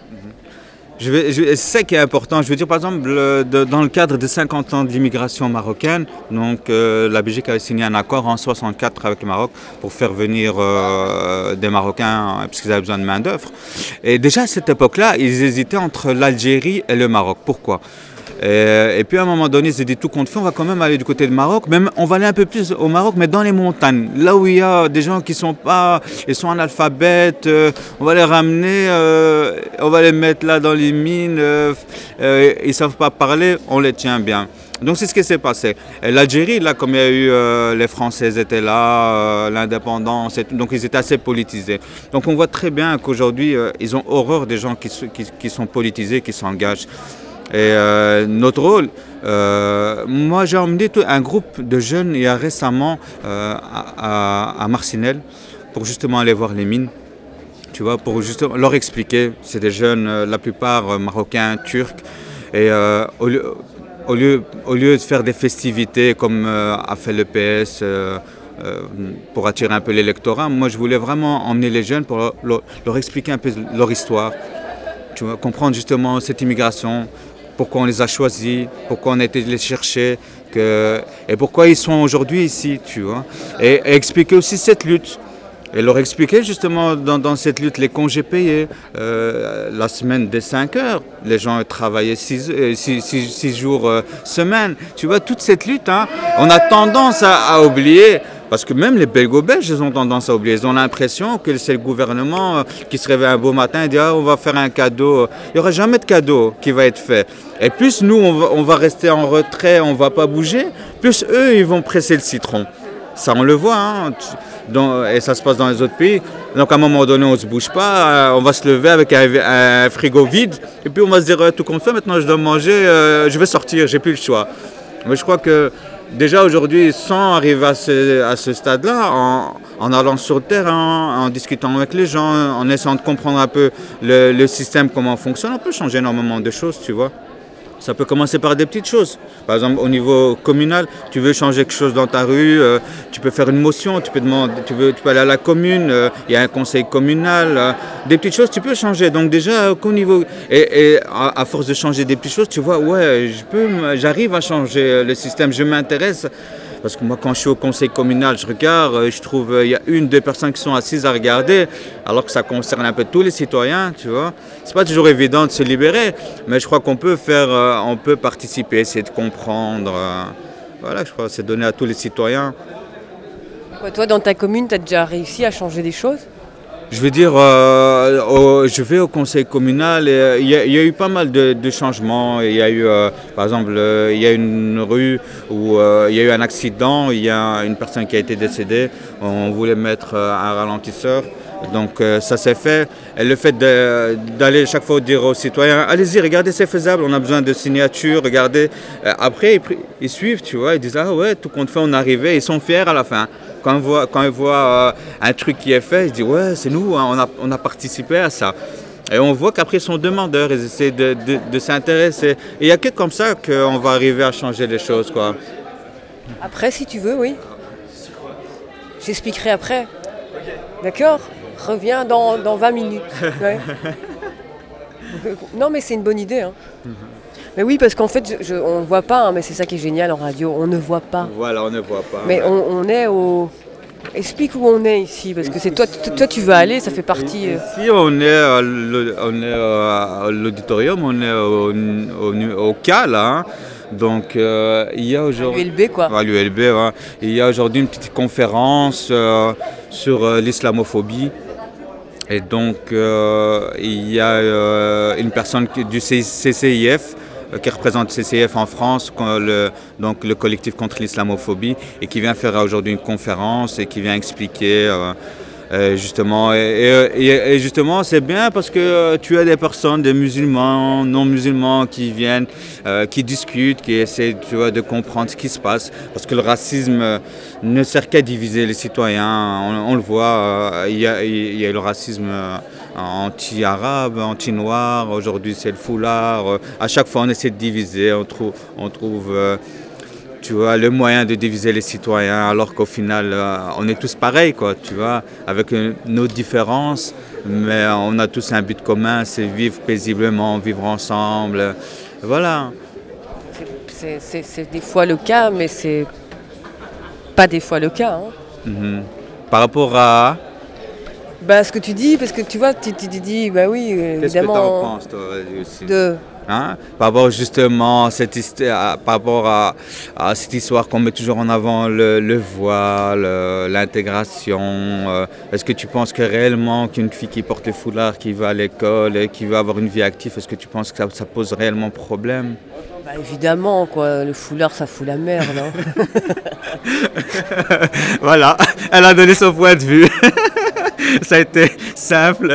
[SPEAKER 4] Je vais, je, c'est ça qui est important. Je veux dire, par exemple, le, de, dans le cadre des cinquante ans de l'immigration marocaine, donc, euh, la Belgique avait signé un accord en soixante-quatre avec le Maroc pour faire venir euh, des Marocains parce qu'ils avaient besoin de main-d'œuvre. Et déjà à cette époque-là, ils hésitaient entre l'Algérie et le Maroc. Pourquoi ? Et, et puis à un moment donné, ils se dit tout compte fait, on va quand même aller du côté du Maroc, même on va aller un peu plus au Maroc, mais dans les montagnes, là où il y a des gens qui sont pas, ils sont analphabètes, euh, on va les ramener, euh, on va les mettre là dans les mines, euh, euh, ils savent pas parler, on les tient bien. Donc c'est ce qui s'est passé. Et l'Algérie, là, comme il y a eu, euh, les Français étaient là, euh, l'indépendance, et tout, donc ils étaient assez politisés. Donc on voit très bien qu'aujourd'hui, euh, ils ont horreur des gens qui, qui, qui sont politisés, qui s'engagent. Et euh, notre rôle, euh, moi j'ai emmené tout, un groupe de jeunes il y a récemment euh, à, à, à Marcinelle pour justement aller voir les mines, tu vois, pour justement leur expliquer. C'est des jeunes, euh, la plupart euh, marocains, turcs, et euh, au, lieu, au, lieu, au lieu de faire des festivités comme euh, a fait le P S euh, euh, pour attirer un peu l'électorat, moi je voulais vraiment emmener les jeunes pour leur, leur, leur expliquer un peu leur histoire, tu vois, comprendre justement cette immigration. Pourquoi on les a choisis, pourquoi on a été les chercher, que, et pourquoi ils sont aujourd'hui ici, tu vois. Et, et expliquer aussi cette lutte. Et leur expliquer justement dans, dans cette lutte les congés payés, euh, la semaine des cinq heures, les gens travaillaient six jours euh, semaine. Tu vois, toute cette lutte, hein, on a tendance à, à oublier. Parce que même les Belgo-Belges, ils ont tendance à oublier. Ils ont l'impression que c'est le gouvernement qui se réveille un beau matin et dit ah, on va faire un cadeau. Il n'y aura jamais de cadeau qui va être fait. Et plus nous, on va, on va rester en retrait, on ne va pas bouger, plus eux, ils vont presser le citron. Ça, on le voit. Hein. Donc, et ça se passe dans les autres pays. Donc à un moment donné, on ne se bouge pas. On va se lever avec un, un frigo vide. Et puis on va se dire tout compte fait, maintenant je dois manger, euh, je vais sortir, j'ai plus le choix. Mais je crois que déjà aujourd'hui, sans arriver à ce, à ce stade-là, en, en allant sur le terrain, en discutant avec les gens, en essayant de comprendre un peu le, le système, comment fonctionne, on peut changer énormément de choses, tu vois. Ça peut commencer par des petites choses. Par exemple, au niveau communal, tu veux changer quelque chose dans ta rue, euh, tu peux faire une motion, tu peux, demander, tu veux, tu peux aller à la commune, il euh, y a un conseil communal, euh, des petites choses, tu peux changer. Donc déjà, euh, qu'au niveau... Et, et à, à force de changer des petites choses, tu vois, ouais, je peux, j'arrive à changer le système, je m'intéresse. Parce que moi, quand je suis au conseil communal, je regarde, je trouve il y a une, deux personnes qui sont assises à regarder, alors que ça concerne un peu tous les citoyens, tu vois. C'est pas toujours évident de se libérer, mais je crois qu'on peut faire, on peut participer, essayer de comprendre. Voilà, je crois que c'est donné à tous les citoyens.
[SPEAKER 1] Quoi, toi, dans ta commune, tu as déjà réussi à changer des choses ?
[SPEAKER 4] Je veux dire, euh, au, je vais au conseil communal et il y, y a eu pas mal de, de changements. Il y a eu, euh, par exemple, euh, il y a une rue où euh, il y a eu un accident, il y a une personne qui a été décédée. On voulait mettre euh, un ralentisseur. Donc euh, ça s'est fait. Et le fait de, d'aller chaque fois dire aux citoyens, allez-y, regardez, c'est faisable, on a besoin de signatures, regardez. Euh, après, ils, ils suivent, tu vois, ils disent, ah ouais, tout compte fait, on est arrivé, ils sont fiers à la fin. Quand ils voient, quand ils voient euh, un truc qui est fait, ils disent, ouais, c'est nous, hein, on, a, on a participé à ça. Et on voit qu'après, ils sont demandeurs, ils essaient de, de, de s'intéresser. Et il n'y a que comme ça qu'on va arriver à changer les choses, quoi.
[SPEAKER 1] Après, si tu veux, oui. J'expliquerai après. D'accord ? Reviens dans, dans vingt minutes. Ouais. Non, mais c'est une bonne idée. Hein. Mais oui, parce qu'en fait, je, je, on ne voit pas, hein, mais c'est ça qui est génial en radio, on ne voit pas.
[SPEAKER 4] Voilà, on ne voit pas.
[SPEAKER 1] Mais ouais. on, on est au... Explique où on est ici, parce que c'est toi, toi tu veux aller, ça fait partie... Euh...
[SPEAKER 4] Ici, on est, à on est à l'auditorium, on est au, au, au cas, là. Hein. Donc, euh, il y a aujourd'hui...
[SPEAKER 1] À l'U L B, quoi.
[SPEAKER 4] À l'U L B, ouais. Il y a aujourd'hui une petite conférence euh, sur euh, l'islamophobie. Et donc, euh, il y a euh, une personne du C C I F euh, qui représente C C I F en France, le, donc le collectif contre l'islamophobie, et qui vient faire aujourd'hui une conférence et qui vient expliquer euh, euh, justement. Et, et, et justement, c'est bien parce que euh, tu as des personnes, des musulmans, non musulmans, qui viennent, euh, qui discutent, qui essaient, tu vois, de comprendre ce qui se passe. Parce que le racisme euh, ne sert qu'à diviser les citoyens. On, on le voit, euh, il y a, il y a le racisme euh, anti-arabe, anti-noir. Aujourd'hui, c'est le foulard. Euh, à chaque fois, on essaie de diviser. On trouve, on trouve euh, tu vois, le moyen de diviser les citoyens, alors qu'au final, euh, on est tous pareils, quoi, tu vois, avec euh, nos différences, mais on a tous un but commun, c'est vivre paisiblement, vivre ensemble. Voilà.
[SPEAKER 1] C'est, c'est, c'est des fois le cas, mais c'est pas des fois le cas. Hein.
[SPEAKER 4] Mm-hmm. Par rapport à...
[SPEAKER 1] Bah, ce que tu dis, parce que tu vois, tu te dis, bah oui, évidemment...
[SPEAKER 4] Qu'est-ce que tu en penses, toi, aussi
[SPEAKER 1] de...
[SPEAKER 4] Hein? Par rapport justement cette histoire, par rapport à, à cette histoire qu'on met toujours en avant, le, le voile, l'intégration. Euh, est-ce que tu penses que réellement qu'une fille qui porte le foulard, qui va à l'école et qui veut avoir une vie active, est-ce que tu penses que ça, ça pose réellement problème?
[SPEAKER 1] Bah évidemment, quoi. Le foulard, ça fout la merde. Hein.
[SPEAKER 4] Voilà, elle a donné son point de vue. Ça a été simple.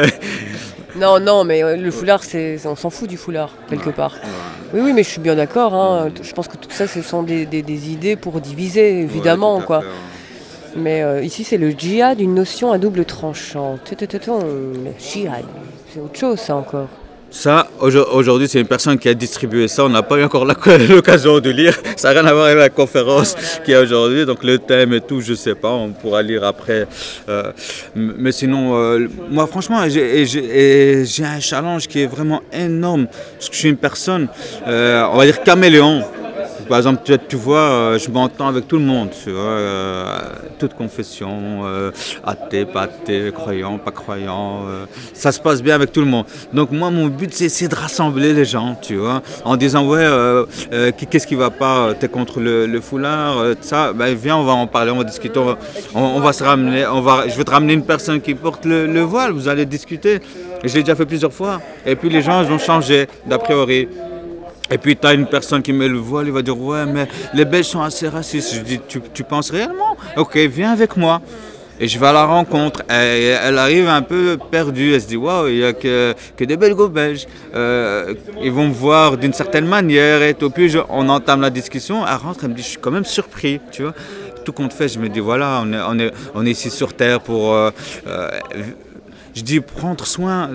[SPEAKER 1] Non, non, mais le foulard, c'est, on s'en fout du foulard, quelque part. Oui, oui, mais je suis bien d'accord. Hein. Je pense que tout ça, ce sont des, des, des idées pour diviser, évidemment. Ouais, quoi. Fait, ouais. Mais euh, ici, c'est le djihad, une notion à double tranchant. Le djihad, c'est autre chose, ça, encore.
[SPEAKER 4] Ça, aujourd'hui, c'est une personne qui a distribué ça. On n'a pas eu encore l'occasion de lire. Ça n'a rien à voir avec la conférence ouais, ouais, qu'il y a aujourd'hui. Donc le thème et tout, je ne sais pas. On pourra lire après. Euh, mais sinon, euh, moi, franchement, j'ai, j'ai, j'ai un challenge qui est vraiment énorme. Parce que je suis une personne, euh, on va dire caméléon. Par exemple, tu, tu vois, euh, je m'entends avec tout le monde, tu vois, euh, toute confession, euh, athée, pas athée, croyant, pas croyant, euh, ça se passe bien avec tout le monde. Donc moi, mon but, c'est, c'est de rassembler les gens, tu vois, en disant, ouais, euh, euh, qu'est-ce qui va pas, t'es contre le, le foulard, euh, ça, ben viens, on va en parler, on va discuter, on va, on, on va se ramener, on va, je vais te ramener une personne qui porte le, le voile, vous allez discuter. Je l'ai déjà fait plusieurs fois, et puis les gens, ils ont changé, d'a priori. Et puis tu as une personne qui met le voile, il va dire ouais mais les Belges sont assez racistes. Je dis tu, tu penses réellement? Ok, viens avec moi. Et je vais à la rencontre. Et elle arrive un peu perdue. Elle se dit waouh, il n'y a que, que des Belgo-Belges. Euh, ils vont me voir d'une certaine manière. Et tout. Puis je, on entame la discussion. Elle rentre, elle me dit je suis quand même surpris, tu vois. Tout compte fait, je me dis voilà, on est, on est, on est ici sur Terre pour... Euh, euh, je dis prendre soin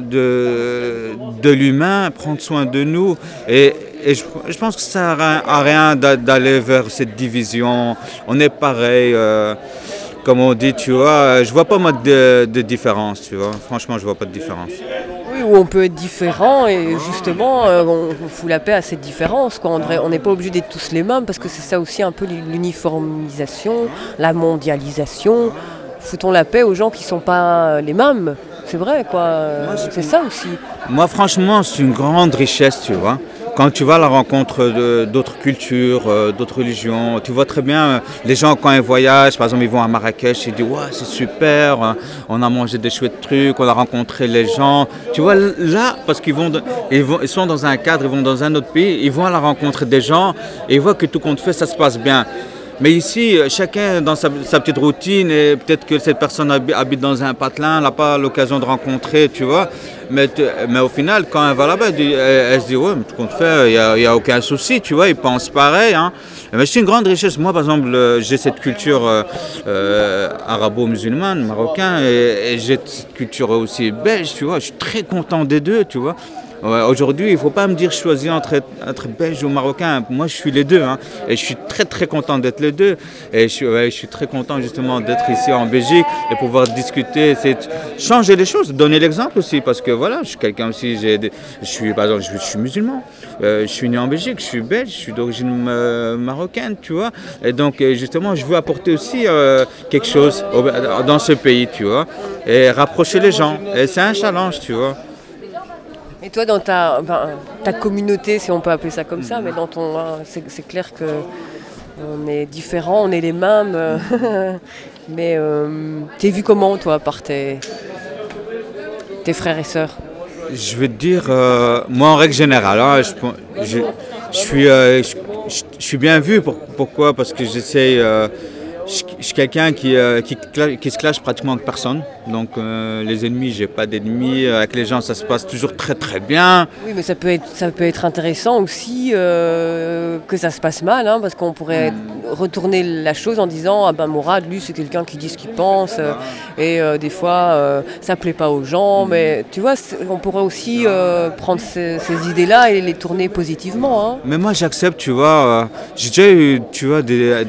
[SPEAKER 4] de, de l'humain, prendre soin de nous. Et, et je, je pense que ça sert à rien d'aller vers cette division. On est pareil, euh, comme on dit, tu vois. Je vois pas moi de, de différence, tu vois. Franchement, je vois pas de différence.
[SPEAKER 1] Oui, où on peut être différent et justement, euh, on, on fout la paix à cette différence, quoi. On n'est pas obligé d'être tous les mêmes parce que c'est ça aussi un peu l'uniformisation, la mondialisation. Foutons la paix aux gens qui sont pas les mêmes. C'est vrai, quoi. Moi, c'est ça aussi.
[SPEAKER 4] Moi, franchement, c'est une grande richesse, tu vois. quand tu vas à la rencontre de, d'autres cultures, euh, d'autres religions, tu vois très bien euh, les gens quand ils voyagent, par exemple ils vont à Marrakech, ils disent ouais c'est super, hein, on a mangé des chouettes trucs, on a rencontré les gens. Tu vois là, parce qu'ils vont, de, ils vont, ils sont dans un cadre, ils vont dans un autre pays, ils vont à la rencontre des gens et ils voient que tout compte fait ça se passe bien. Mais ici, chacun dans sa, sa petite routine et peut-être que cette personne habite dans un patelin, n'a pas l'occasion de rencontrer, tu vois. Mais, mais au final, quand elle va là-bas, elle, elle, elle se dit, ouais, mais tout compte fait, il n'y a, a aucun souci, tu vois, ils pensent pareil. Hein. Mais c'est une grande richesse. Moi, par exemple, j'ai cette culture euh, euh, arabo-musulmane, marocaine, et, et j'ai cette culture aussi belge, tu vois. Je suis très content des deux, tu vois. Ouais, aujourd'hui, il ne faut pas me dire choisir entre être, entre belge ou marocain. Moi, je suis les deux. Hein, et je suis très, très content d'être les deux. Et je suis, ouais, je suis très content justement d'être ici en Belgique et pouvoir discuter, c'est changer les choses, donner l'exemple aussi. Parce que voilà, je suis quelqu'un aussi, j'ai des, je suis, par exemple, je, je suis musulman. Euh, je suis né en Belgique, je suis belge, je suis d'origine euh, marocaine, tu vois. Et donc, justement, je veux apporter aussi euh, quelque chose au, dans ce pays, tu vois. Et rapprocher les gens. Et c'est un challenge, tu vois.
[SPEAKER 1] Et toi, dans ta, ben, ta communauté, si on peut appeler ça comme ça, mais dans ton, hein, c'est, c'est clair que on est différents, on est les mêmes. Mais euh, t'es vu comment, toi, par tes, tes frères et sœurs?
[SPEAKER 4] Je veux te dire, euh, moi, en règle générale, hein, je, je, je, suis, euh, je, je, je suis bien vu. Pour, pourquoi? Parce que j'essaye... Euh, Je, je suis quelqu'un qui, euh, qui, qui se clash pratiquement avec personne. Donc euh, les ennemis, j'ai pas d'ennemis. Avec les gens, ça se passe toujours très très bien.
[SPEAKER 1] Oui, mais ça peut être, ça peut être intéressant aussi euh, que ça se passe mal, hein, parce qu'on pourrait mmh. retourner la chose en disant ah ben Mourad, lui, c'est quelqu'un qui dit ce qu'il pense, euh, et euh, des fois, euh, ça plaît pas aux gens. Mmh. Mais tu vois, on pourrait aussi euh, prendre ces, ces idées-là et les tourner positivement. Hein.
[SPEAKER 4] Mais moi, j'accepte, tu vois. Euh, j'ai déjà eu, tu vois, des,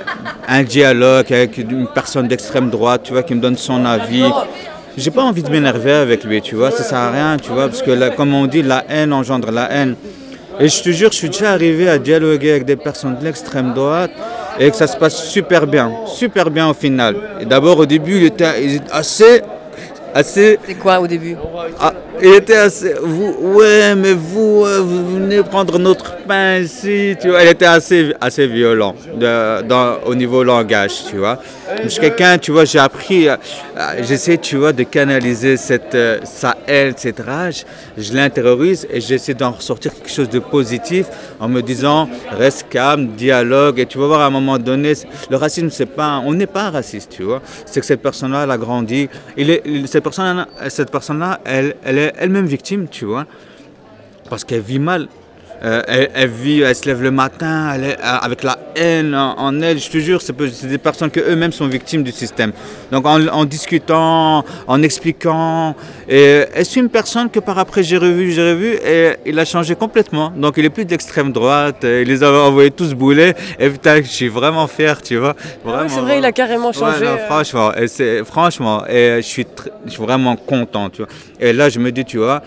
[SPEAKER 4] un dialogue avec une personne d'extrême droite, tu vois, qui me donne son avis. J'ai pas envie de m'énerver avec lui, tu vois, ça sert à rien, tu vois, parce que là, comme on dit, la haine engendre la haine. Et je te jure, je suis déjà arrivé à dialoguer avec des personnes de l'extrême droite et que ça se passe super bien, super bien au final. Et d'abord, au début, il était, il était assez... assez...
[SPEAKER 1] C'est quoi au début?
[SPEAKER 4] Ah, il était assez... Vous, ouais, mais vous, vous venez prendre notre pain ici, tu vois. Il était assez, assez violent de, dans, au niveau langage, tu vois. Je suis quelqu'un, tu vois, j'ai appris, euh, j'essaie, tu vois, de canaliser cette, euh, sa haine, cette rage. Je l'intériorise et j'essaie d'en ressortir quelque chose de positif en me disant, reste calme, dialogue. Et tu vas voir à un moment donné, le racisme, c'est pas, on n'est pas raciste, tu vois. C'est que cette personne-là, elle a grandi. Il est, cette personne-là, cette personne-là elle, elle est elle-même victime, tu vois, parce qu'elle vit mal. Euh, elle, elle vit, elle se lève le matin elle est, avec la haine en, en elle. Je te jure, c'est, c'est des personnes que eux-mêmes sont victimes du système. Donc en, en discutant, en expliquant, et, et c'est une personne que par après j'ai revu, j'ai revu, et il a changé complètement. Donc il est plus d'extrême droite. Il les a envoyés tous bouler. Et putain, je suis vraiment fier, tu vois. Vraiment,
[SPEAKER 1] ah oui, c'est vrai, il a carrément changé.
[SPEAKER 4] Ouais, non, franchement, et c'est, franchement, et je suis, tr- je suis vraiment content, tu vois. Et là, je me dis, tu vois.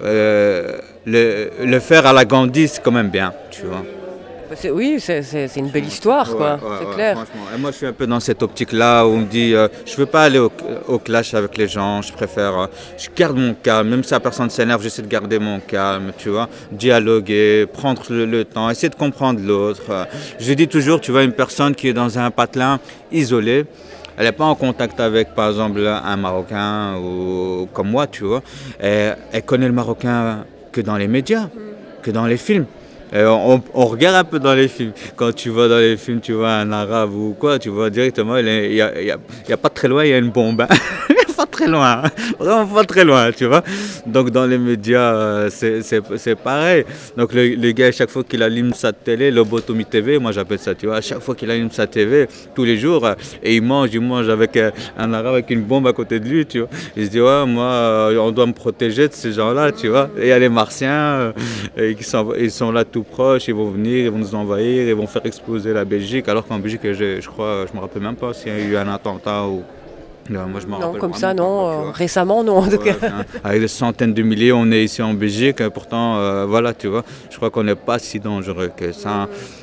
[SPEAKER 4] Euh, le, le faire à la Gandhi, c'est quand même bien, tu vois.
[SPEAKER 1] C'est, oui, c'est, c'est, c'est une belle histoire,
[SPEAKER 4] ouais,
[SPEAKER 1] quoi,
[SPEAKER 4] ouais,
[SPEAKER 1] c'est
[SPEAKER 4] ouais,
[SPEAKER 1] clair.
[SPEAKER 4] Franchement. Et moi, je suis un peu dans cette optique-là où on me dit, euh, je ne veux pas aller au, au clash avec les gens, je préfère, euh, je garde mon calme, même si la personne s'énerve, j'essaie de garder mon calme, tu vois, dialoguer, prendre le, le temps, essayer de comprendre l'autre. Euh, je dis toujours, tu vois, une personne qui est dans un patelin isolé, elle n'est pas en contact avec, par exemple, un Marocain ou comme moi, tu vois. Et elle connaît le Marocain que dans les médias, que dans les films. Et on, on regarde un peu dans les films. Quand tu vas dans les films, tu vois un arabe ou quoi, tu vois directement, il n'y a, a, a pas très loin, il y a une bombe. Pas très loin, vraiment pas très loin, tu vois. Donc dans les médias, c'est, c'est, c'est pareil. Donc le, le gars, à chaque fois qu'il allume sa télé, lobotomie T V, moi j'appelle ça, tu vois, à chaque fois qu'il allume sa T V, tous les jours, et il mange, il mange avec un arabe avec une bombe à côté de lui, tu vois. Il se dit, ouais, moi, on doit me protéger de ces gens-là, tu vois. Et il y a les Martiens, et qui sont, ils sont là tout proches, ils vont venir, ils vont nous envahir, ils vont faire exploser la Belgique, alors qu'en Belgique, je, je crois, je me rappelle même pas s'il y a eu un attentat ou... Non, moi, je
[SPEAKER 1] non comme ça, non. Pas, euh, récemment, non, en tout
[SPEAKER 4] ouais,
[SPEAKER 1] cas.
[SPEAKER 4] Hein, avec des centaines de milliers, on est ici en Belgique. Pourtant, euh, voilà, tu vois, je crois qu'on n'est pas si dangereux que ça.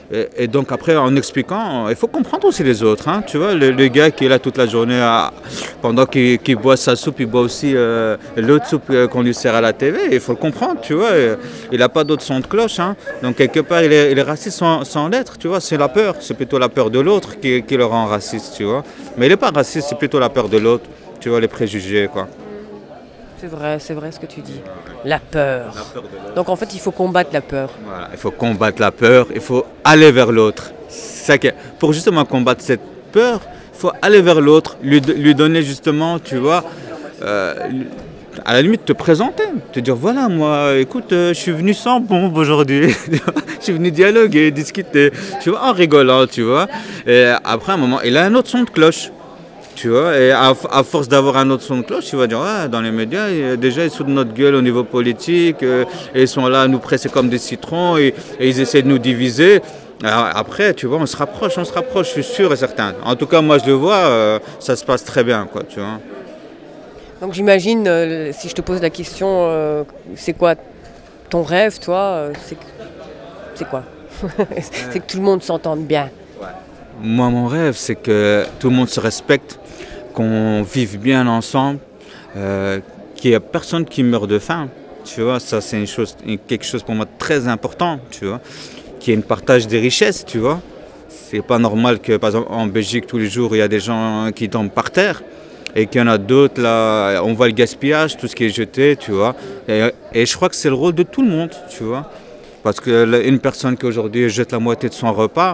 [SPEAKER 4] Et, et donc après, en expliquant, il faut comprendre aussi les autres. Hein, tu vois, le, le gars qui est là toute la journée, à, pendant qu'il, qu'il boit sa soupe, il boit aussi euh, l'autre soupe qu'on lui sert à la T V. Il faut le comprendre, tu vois. Et, il n'a pas d'autre son de cloche. Hein. Donc quelque part, il est, il est raciste sans, sans l'être, tu vois. C'est la peur. C'est plutôt la peur de l'autre qui, qui le rend raciste, tu vois. Mais il n'est pas raciste, c'est plutôt la peur de l'autre, tu vois, les préjugés, quoi.
[SPEAKER 1] C'est vrai, c'est vrai ce que tu dis. La peur.
[SPEAKER 4] La peur de l'autre.
[SPEAKER 1] Donc en fait, il faut combattre la peur.
[SPEAKER 4] Voilà, il faut combattre la peur, il faut aller vers l'autre. C'est ça que- pour justement combattre cette peur, il faut aller vers l'autre, lui, lui donner justement, tu vois, euh, à la limite te présenter, te dire voilà, moi, écoute, euh, je suis venu sans bombe aujourd'hui, je suis venu dialoguer, discuter, tu vois, en rigolant, tu vois. Et après, un moment, il a un autre son de cloche. Tu vois, et à, à force d'avoir un autre son de cloche, tu vas dire, ouais, dans les médias, et, déjà ils sautent notre gueule au niveau politique, euh, et ils sont là à nous presser comme des citrons, et, et ils essaient de nous diviser. Alors, après, tu vois, on se rapproche, on se rapproche, je suis sûr et certain. En tout cas, moi je le vois, euh, ça se passe très bien, quoi, tu vois.
[SPEAKER 1] Donc j'imagine, euh, si je te pose la question, euh, c'est quoi ton rêve, toi euh, c'est, c'est quoi C'est que tout le monde s'entende bien.
[SPEAKER 4] Moi, mon rêve, c'est que tout le monde se respecte, qu'on vive bien ensemble, euh, qu'il n'y ait personne qui meurt de faim. Tu vois, ça, c'est une chose, quelque chose pour moi de très important, tu vois. Qu'il y ait un partage des richesses, tu vois. C'est pas normal que, par exemple, en Belgique, tous les jours, il y a des gens qui tombent par terre et qu'il y en a d'autres, là, on voit le gaspillage, tout ce qui est jeté, tu vois. Et, et je crois que c'est le rôle de tout le monde, tu vois. Parce qu'une personne qui aujourd'hui jette la moitié de son repas,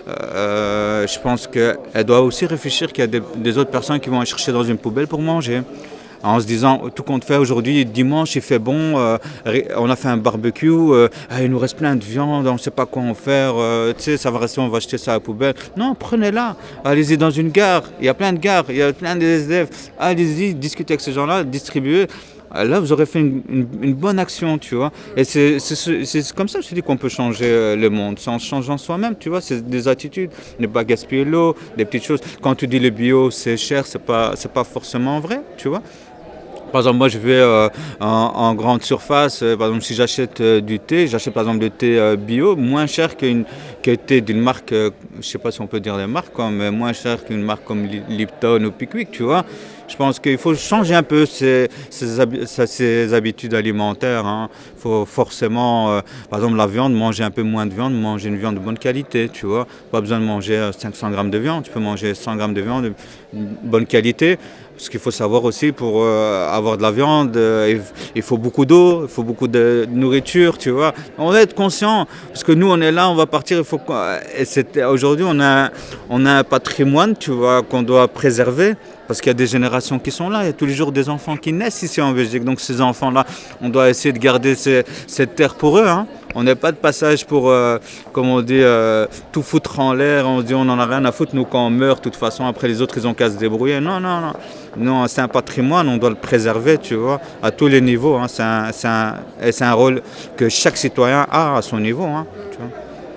[SPEAKER 4] Euh, je pense qu'elle doit aussi réfléchir qu'il y a des, des autres personnes qui vont aller chercher dans une poubelle pour manger. En se disant, tout compte fait, aujourd'hui, dimanche, il fait bon, euh, on a fait un barbecue, euh, ah, il nous reste plein de viande, on ne sait pas quoi en faire, euh, tu sais, ça va rester, on va jeter ça à la poubelle. Non, prenez-la, allez-y dans une gare, il y a plein de gares, il y a plein de S D F, allez-y, discutez avec ces gens-là, distribuez. Là, vous aurez fait une, une, une bonne action, tu vois. Et c'est, c'est, c'est comme ça que je dis qu'on peut changer le monde. C'est en changeant soi-même, tu vois. C'est des attitudes. Ne pas gaspiller l'eau, des petites choses. Quand tu dis le bio, c'est cher, c'est pas, c'est pas forcément vrai, tu vois. Par exemple, moi, je vais euh, en, en grande surface. Euh, par exemple, si j'achète euh, du thé, j'achète par exemple du thé euh, bio, moins cher qu'une, qu'un thé d'une marque, euh, je ne sais pas si on peut dire des marques, quoi, mais moins cher qu'une marque comme Lipton ou Pickwick, tu vois. Je pense qu'il faut changer un peu ses, ses, habi- ses habitudes alimentaires. Il hein. faut forcément, euh, par exemple, la viande, manger un peu moins de viande, manger une viande de bonne qualité, tu vois. Pas besoin de manger euh, cinq cents grammes de viande, tu peux manger cent grammes de viande de bonne qualité. Ce qu'il faut savoir aussi, pour euh, avoir de la viande, euh, il faut beaucoup d'eau, il faut beaucoup de nourriture, tu vois. On doit être conscient, parce que nous, on est là, on va partir, il faut... Et c'est, aujourd'hui, on a, on a un patrimoine, tu vois, qu'on doit préserver, parce qu'il y a des générations qui sont là, il y a tous les jours des enfants qui naissent ici en Belgique. Donc ces enfants-là, on doit essayer de garder ces, cette terre pour eux, hein. On n'est pas de passage pour, euh, comme on dit, euh, tout foutre en l'air. On dit on n'en a rien à foutre, nous, quand on meurt, de toute façon, après les autres, ils ont qu'à se débrouiller. Non, non, non. Non, c'est un patrimoine, on doit le préserver, tu vois, à tous les niveaux. Hein. C'est un, c'est un, et c'est un rôle que chaque citoyen a à son niveau, hein, tu vois.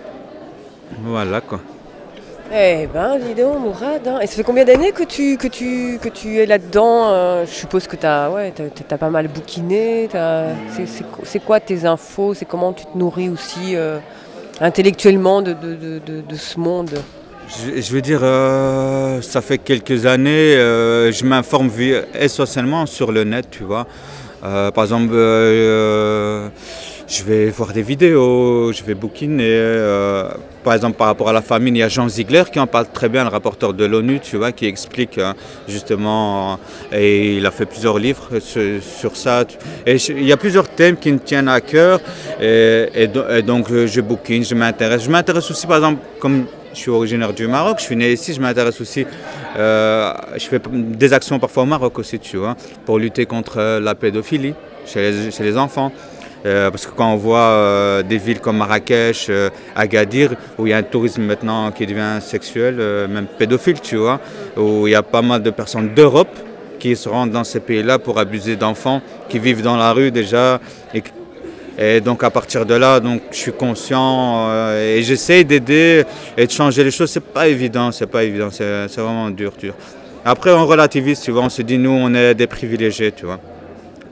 [SPEAKER 4] Voilà, quoi.
[SPEAKER 1] Eh ben, dis donc, Mourad. Hein. Et ça fait combien d'années que tu, que tu, que tu es là-dedans euh, Je suppose que tu as ouais, t'as, t'as pas mal bouquiné. C'est, c'est, c'est quoi tes infos? C'est comment tu te nourris aussi euh, intellectuellement de, de, de, de, de ce monde?
[SPEAKER 4] Je, je veux dire, euh, ça fait quelques années, euh, je m'informe essentiellement sur le net, tu vois. Euh, par exemple, euh, je vais voir des vidéos, je vais bouquiner. Euh, par exemple, par rapport à la famine, il y a Jean Ziegler qui en parle très bien, le rapporteur de l'ONU, tu vois, qui explique hein, justement, et il a fait plusieurs livres sur, sur ça. Et je, il y a plusieurs thèmes qui me tiennent à cœur, et, et, do, et donc je bouquine, je m'intéresse. Je m'intéresse aussi, par exemple, comme je suis originaire du Maroc, je suis né ici, je m'intéresse aussi, euh, je fais des actions parfois au Maroc aussi, tu vois, pour lutter contre la pédophilie chez les, chez les enfants. Euh, parce que quand on voit euh, des villes comme Marrakech, euh, Agadir, où il y a un tourisme maintenant qui devient sexuel, euh, même pédophile, tu vois, où il y a pas mal de personnes d'Europe qui se rendent dans ces pays-là pour abuser d'enfants qui vivent dans la rue déjà. Et, et donc à partir de là, donc, je suis conscient euh, et j'essaie d'aider et de changer les choses. C'est pas évident, c'est pas évident, c'est, c'est vraiment dur, dur. Après on relativise, tu vois, on se dit nous on est des privilégiés, tu vois.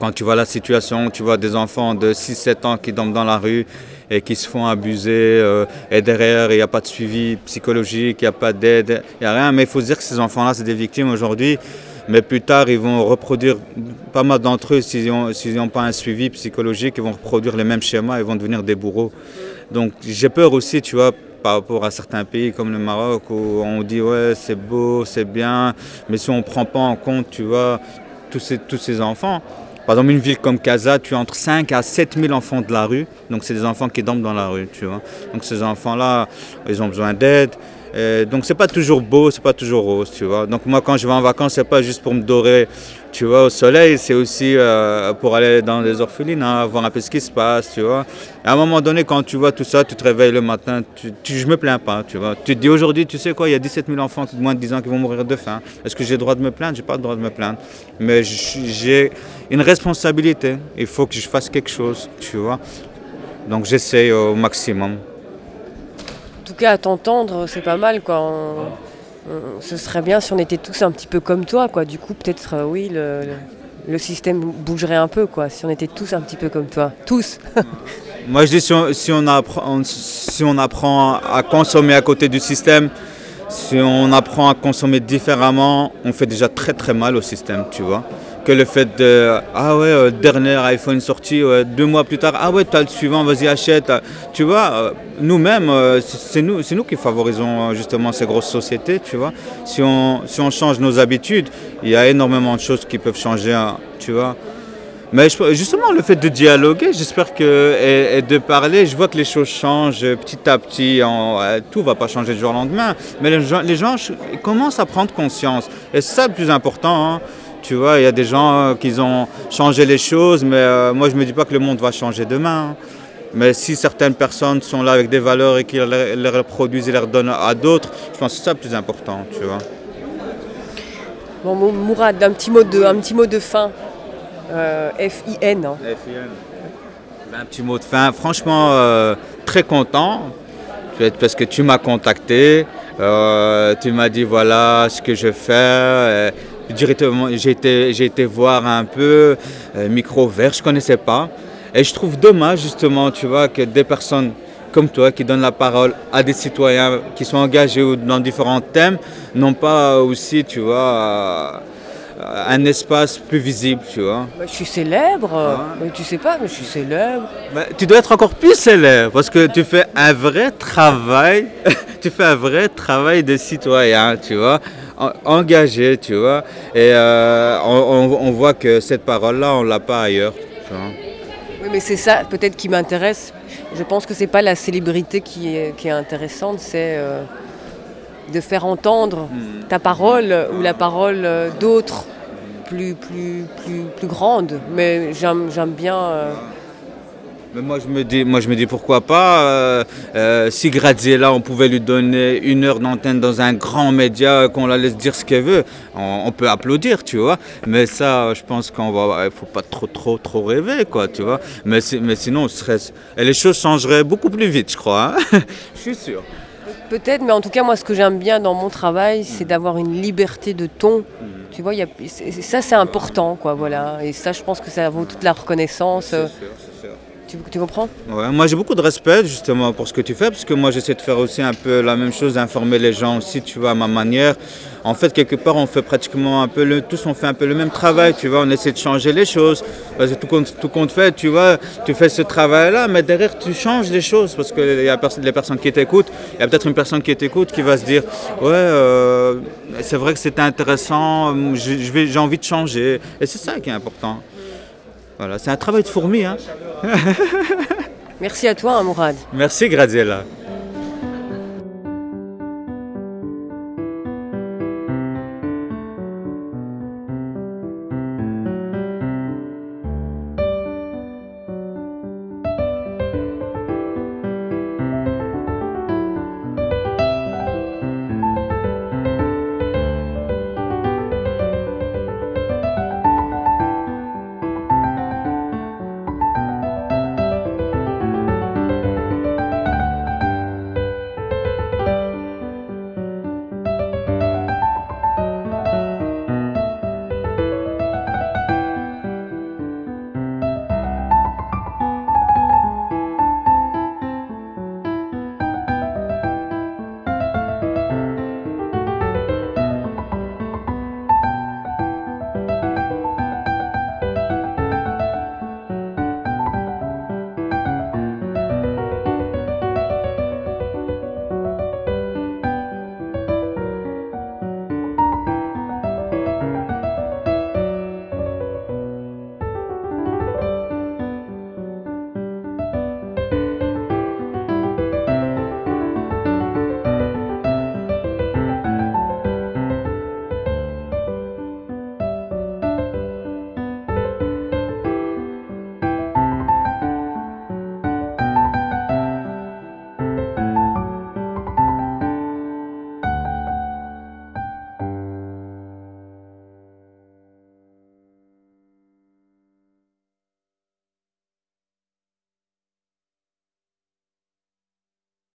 [SPEAKER 4] quand tu vois la situation, tu vois des enfants de six sept ans qui dorment dans la rue et qui se font abuser, euh, et derrière, il n'y a pas de suivi psychologique, il n'y a pas d'aide, il n'y a rien. Mais il faut se dire que ces enfants-là, c'est des victimes aujourd'hui. Mais plus tard, ils vont reproduire, pas mal d'entre eux, s'ils n'ont s'ils n'ont pas un suivi psychologique, ils vont reproduire les mêmes schémas, ils vont devenir des bourreaux. Donc j'ai peur aussi, tu vois, par rapport à certains pays comme le Maroc, où on dit ouais, c'est beau, c'est bien, mais si on ne prend pas en compte, tu vois, tous ces, tous ces enfants. Par exemple, une ville comme Casa, tu as entre cinq à sept mille enfants de la rue, donc c'est des enfants qui dorment dans la rue, tu vois. Donc ces enfants-là, ils ont besoin d'aide. Et donc c'est pas toujours beau, c'est pas toujours rose, tu vois. Donc moi quand je vais en vacances, c'est pas juste pour me dorer, tu vois, au soleil, c'est aussi euh, pour aller dans les orphelinats, voir un peu ce qui se passe, tu vois. Et à un moment donné, quand tu vois tout ça, tu te réveilles le matin, tu, tu, je me plains pas, tu vois. Tu te dis aujourd'hui, tu sais quoi, il y a dix-sept mille enfants de moins de dix ans qui vont mourir de faim. Est-ce que j'ai le droit de me plaindre? J'ai pas le droit de me plaindre. Mais j'ai une responsabilité, il faut que je fasse quelque chose, tu vois. Donc j'essaie au maximum.
[SPEAKER 1] En tout cas, à t'entendre, c'est pas mal, quoi. On- on- ce serait bien si on était tous un petit peu comme toi, quoi. Du coup, peut-être, euh, oui, le, le- le système bougerait un peu, quoi. Si on était tous un petit peu comme toi. Tous.
[SPEAKER 4] Moi, je dis si on, si on apprend, si on apprend à consommer à côté du système, si on apprend à consommer différemment, on fait déjà très très mal au système, tu vois. Que le fait de ah ouais, euh, dernier iPhone sorti, ouais, deux mois plus tard, ah ouais, t'as le suivant, vas-y achète. Tu vois, euh, nous-mêmes, euh, c'est nous, c'est nous qui favorisons euh, justement ces grosses sociétés, tu vois. Si on, si on change nos habitudes, il y a énormément de choses qui peuvent changer, hein, tu vois. Mais je- justement, le fait de dialoguer, j'espère que et, et de parler, je vois que les choses changent petit à petit. En- euh, tout va pas changer du jour au lendemain, mais les gens, les gens ch- ils commencent à prendre conscience. Et c'est ça le plus important, hein. Tu vois, il y a des gens euh, qui ont changé les choses, mais euh, moi je me dis pas que le monde va changer demain, hein. Mais si certaines personnes sont là avec des valeurs et qu'ils les, les reproduisent et les redonnent à d'autres, je pense que c'est ça le plus important, tu vois.
[SPEAKER 1] Bon, Mou- Mourad, un petit mot de, un petit mot de fin. Euh, F I N. hein.
[SPEAKER 4] Ben, un petit mot de fin. Franchement, euh, très content parce que tu m'as contacté. Euh, tu m'as dit voilà ce que je fais. Euh, directement, j'ai été, j'ai été voir un peu euh, micro vert, je ne connaissais pas. Et je trouve dommage justement, tu vois, que des personnes comme toi qui donnent la parole à des citoyens qui sont engagés dans différents thèmes n'ont pas aussi, tu vois, euh, un espace plus visible, tu vois.
[SPEAKER 1] Bah, je suis célèbre.
[SPEAKER 4] Ah.
[SPEAKER 1] Mais tu sais pas, mais je suis célèbre.
[SPEAKER 4] Mais tu dois être encore plus célèbre parce que tu fais un vrai travail, tu fais un vrai travail de citoyen, tu vois, en- engagé, tu vois. Et euh, on, on- on voit que cette parole-là, on l'a pas ailleurs, tu vois.
[SPEAKER 1] Oui, mais c'est ça peut-être qui m'intéresse. Je pense que c'est pas la célébrité qui est, qui est intéressante, c'est euh, de faire entendre ta parole ou la parole euh, d'autres plus, plus, plus, plus grandes. Mais j'aime, j'aime bien. euh,
[SPEAKER 4] Mais moi je me dis, moi je me dis pourquoi pas. euh, euh, si Graziella, on pouvait lui donner une heure d'antenne dans un grand média, qu'on la laisse dire ce qu'elle veut, on, on peut applaudir, tu vois. Mais ça, je pense qu'on va, il faut pas trop, trop, trop rêver, quoi, tu vois. Mais, c'est- mais sinon, ce serait, et les choses changeraient beaucoup plus vite, je crois. hein. Je suis sûr.
[SPEAKER 1] Peut-être, mais en tout cas, moi, ce que j'aime bien dans mon travail, c'est d'avoir une liberté de ton. Tu vois, il y a- c'est- c'est- ça, c'est important, quoi, voilà. Et ça, je pense que ça vaut toute la reconnaissance. euh,
[SPEAKER 4] C'est sûr, c'est sûr.
[SPEAKER 1] Tu, tu comprends?
[SPEAKER 4] Ouais, moi j'ai beaucoup de respect justement pour ce que tu fais parce que moi j'essaie de faire aussi un peu la même chose, d'informer les gens aussi, tu vois, à ma manière. En fait, quelque part, on fait pratiquement un peu le, tous on fait un peu le même travail, tu vois, on essaie de changer les choses. Parce que tout compte, tout compte fait, tu vois, tu fais ce travail-là, mais derrière tu changes les choses parce que y a pers- les personnes qui t'écoutent, il y a peut-être une personne qui t'écoute qui va se dire, ouais, euh, c'est vrai que c'était intéressant, je, je vais, j'ai envie de changer. Et c'est ça qui est important. Voilà, c'est un travail de fourmi, hein.
[SPEAKER 1] Merci à toi, hein, Mourad.
[SPEAKER 4] Merci Graziella.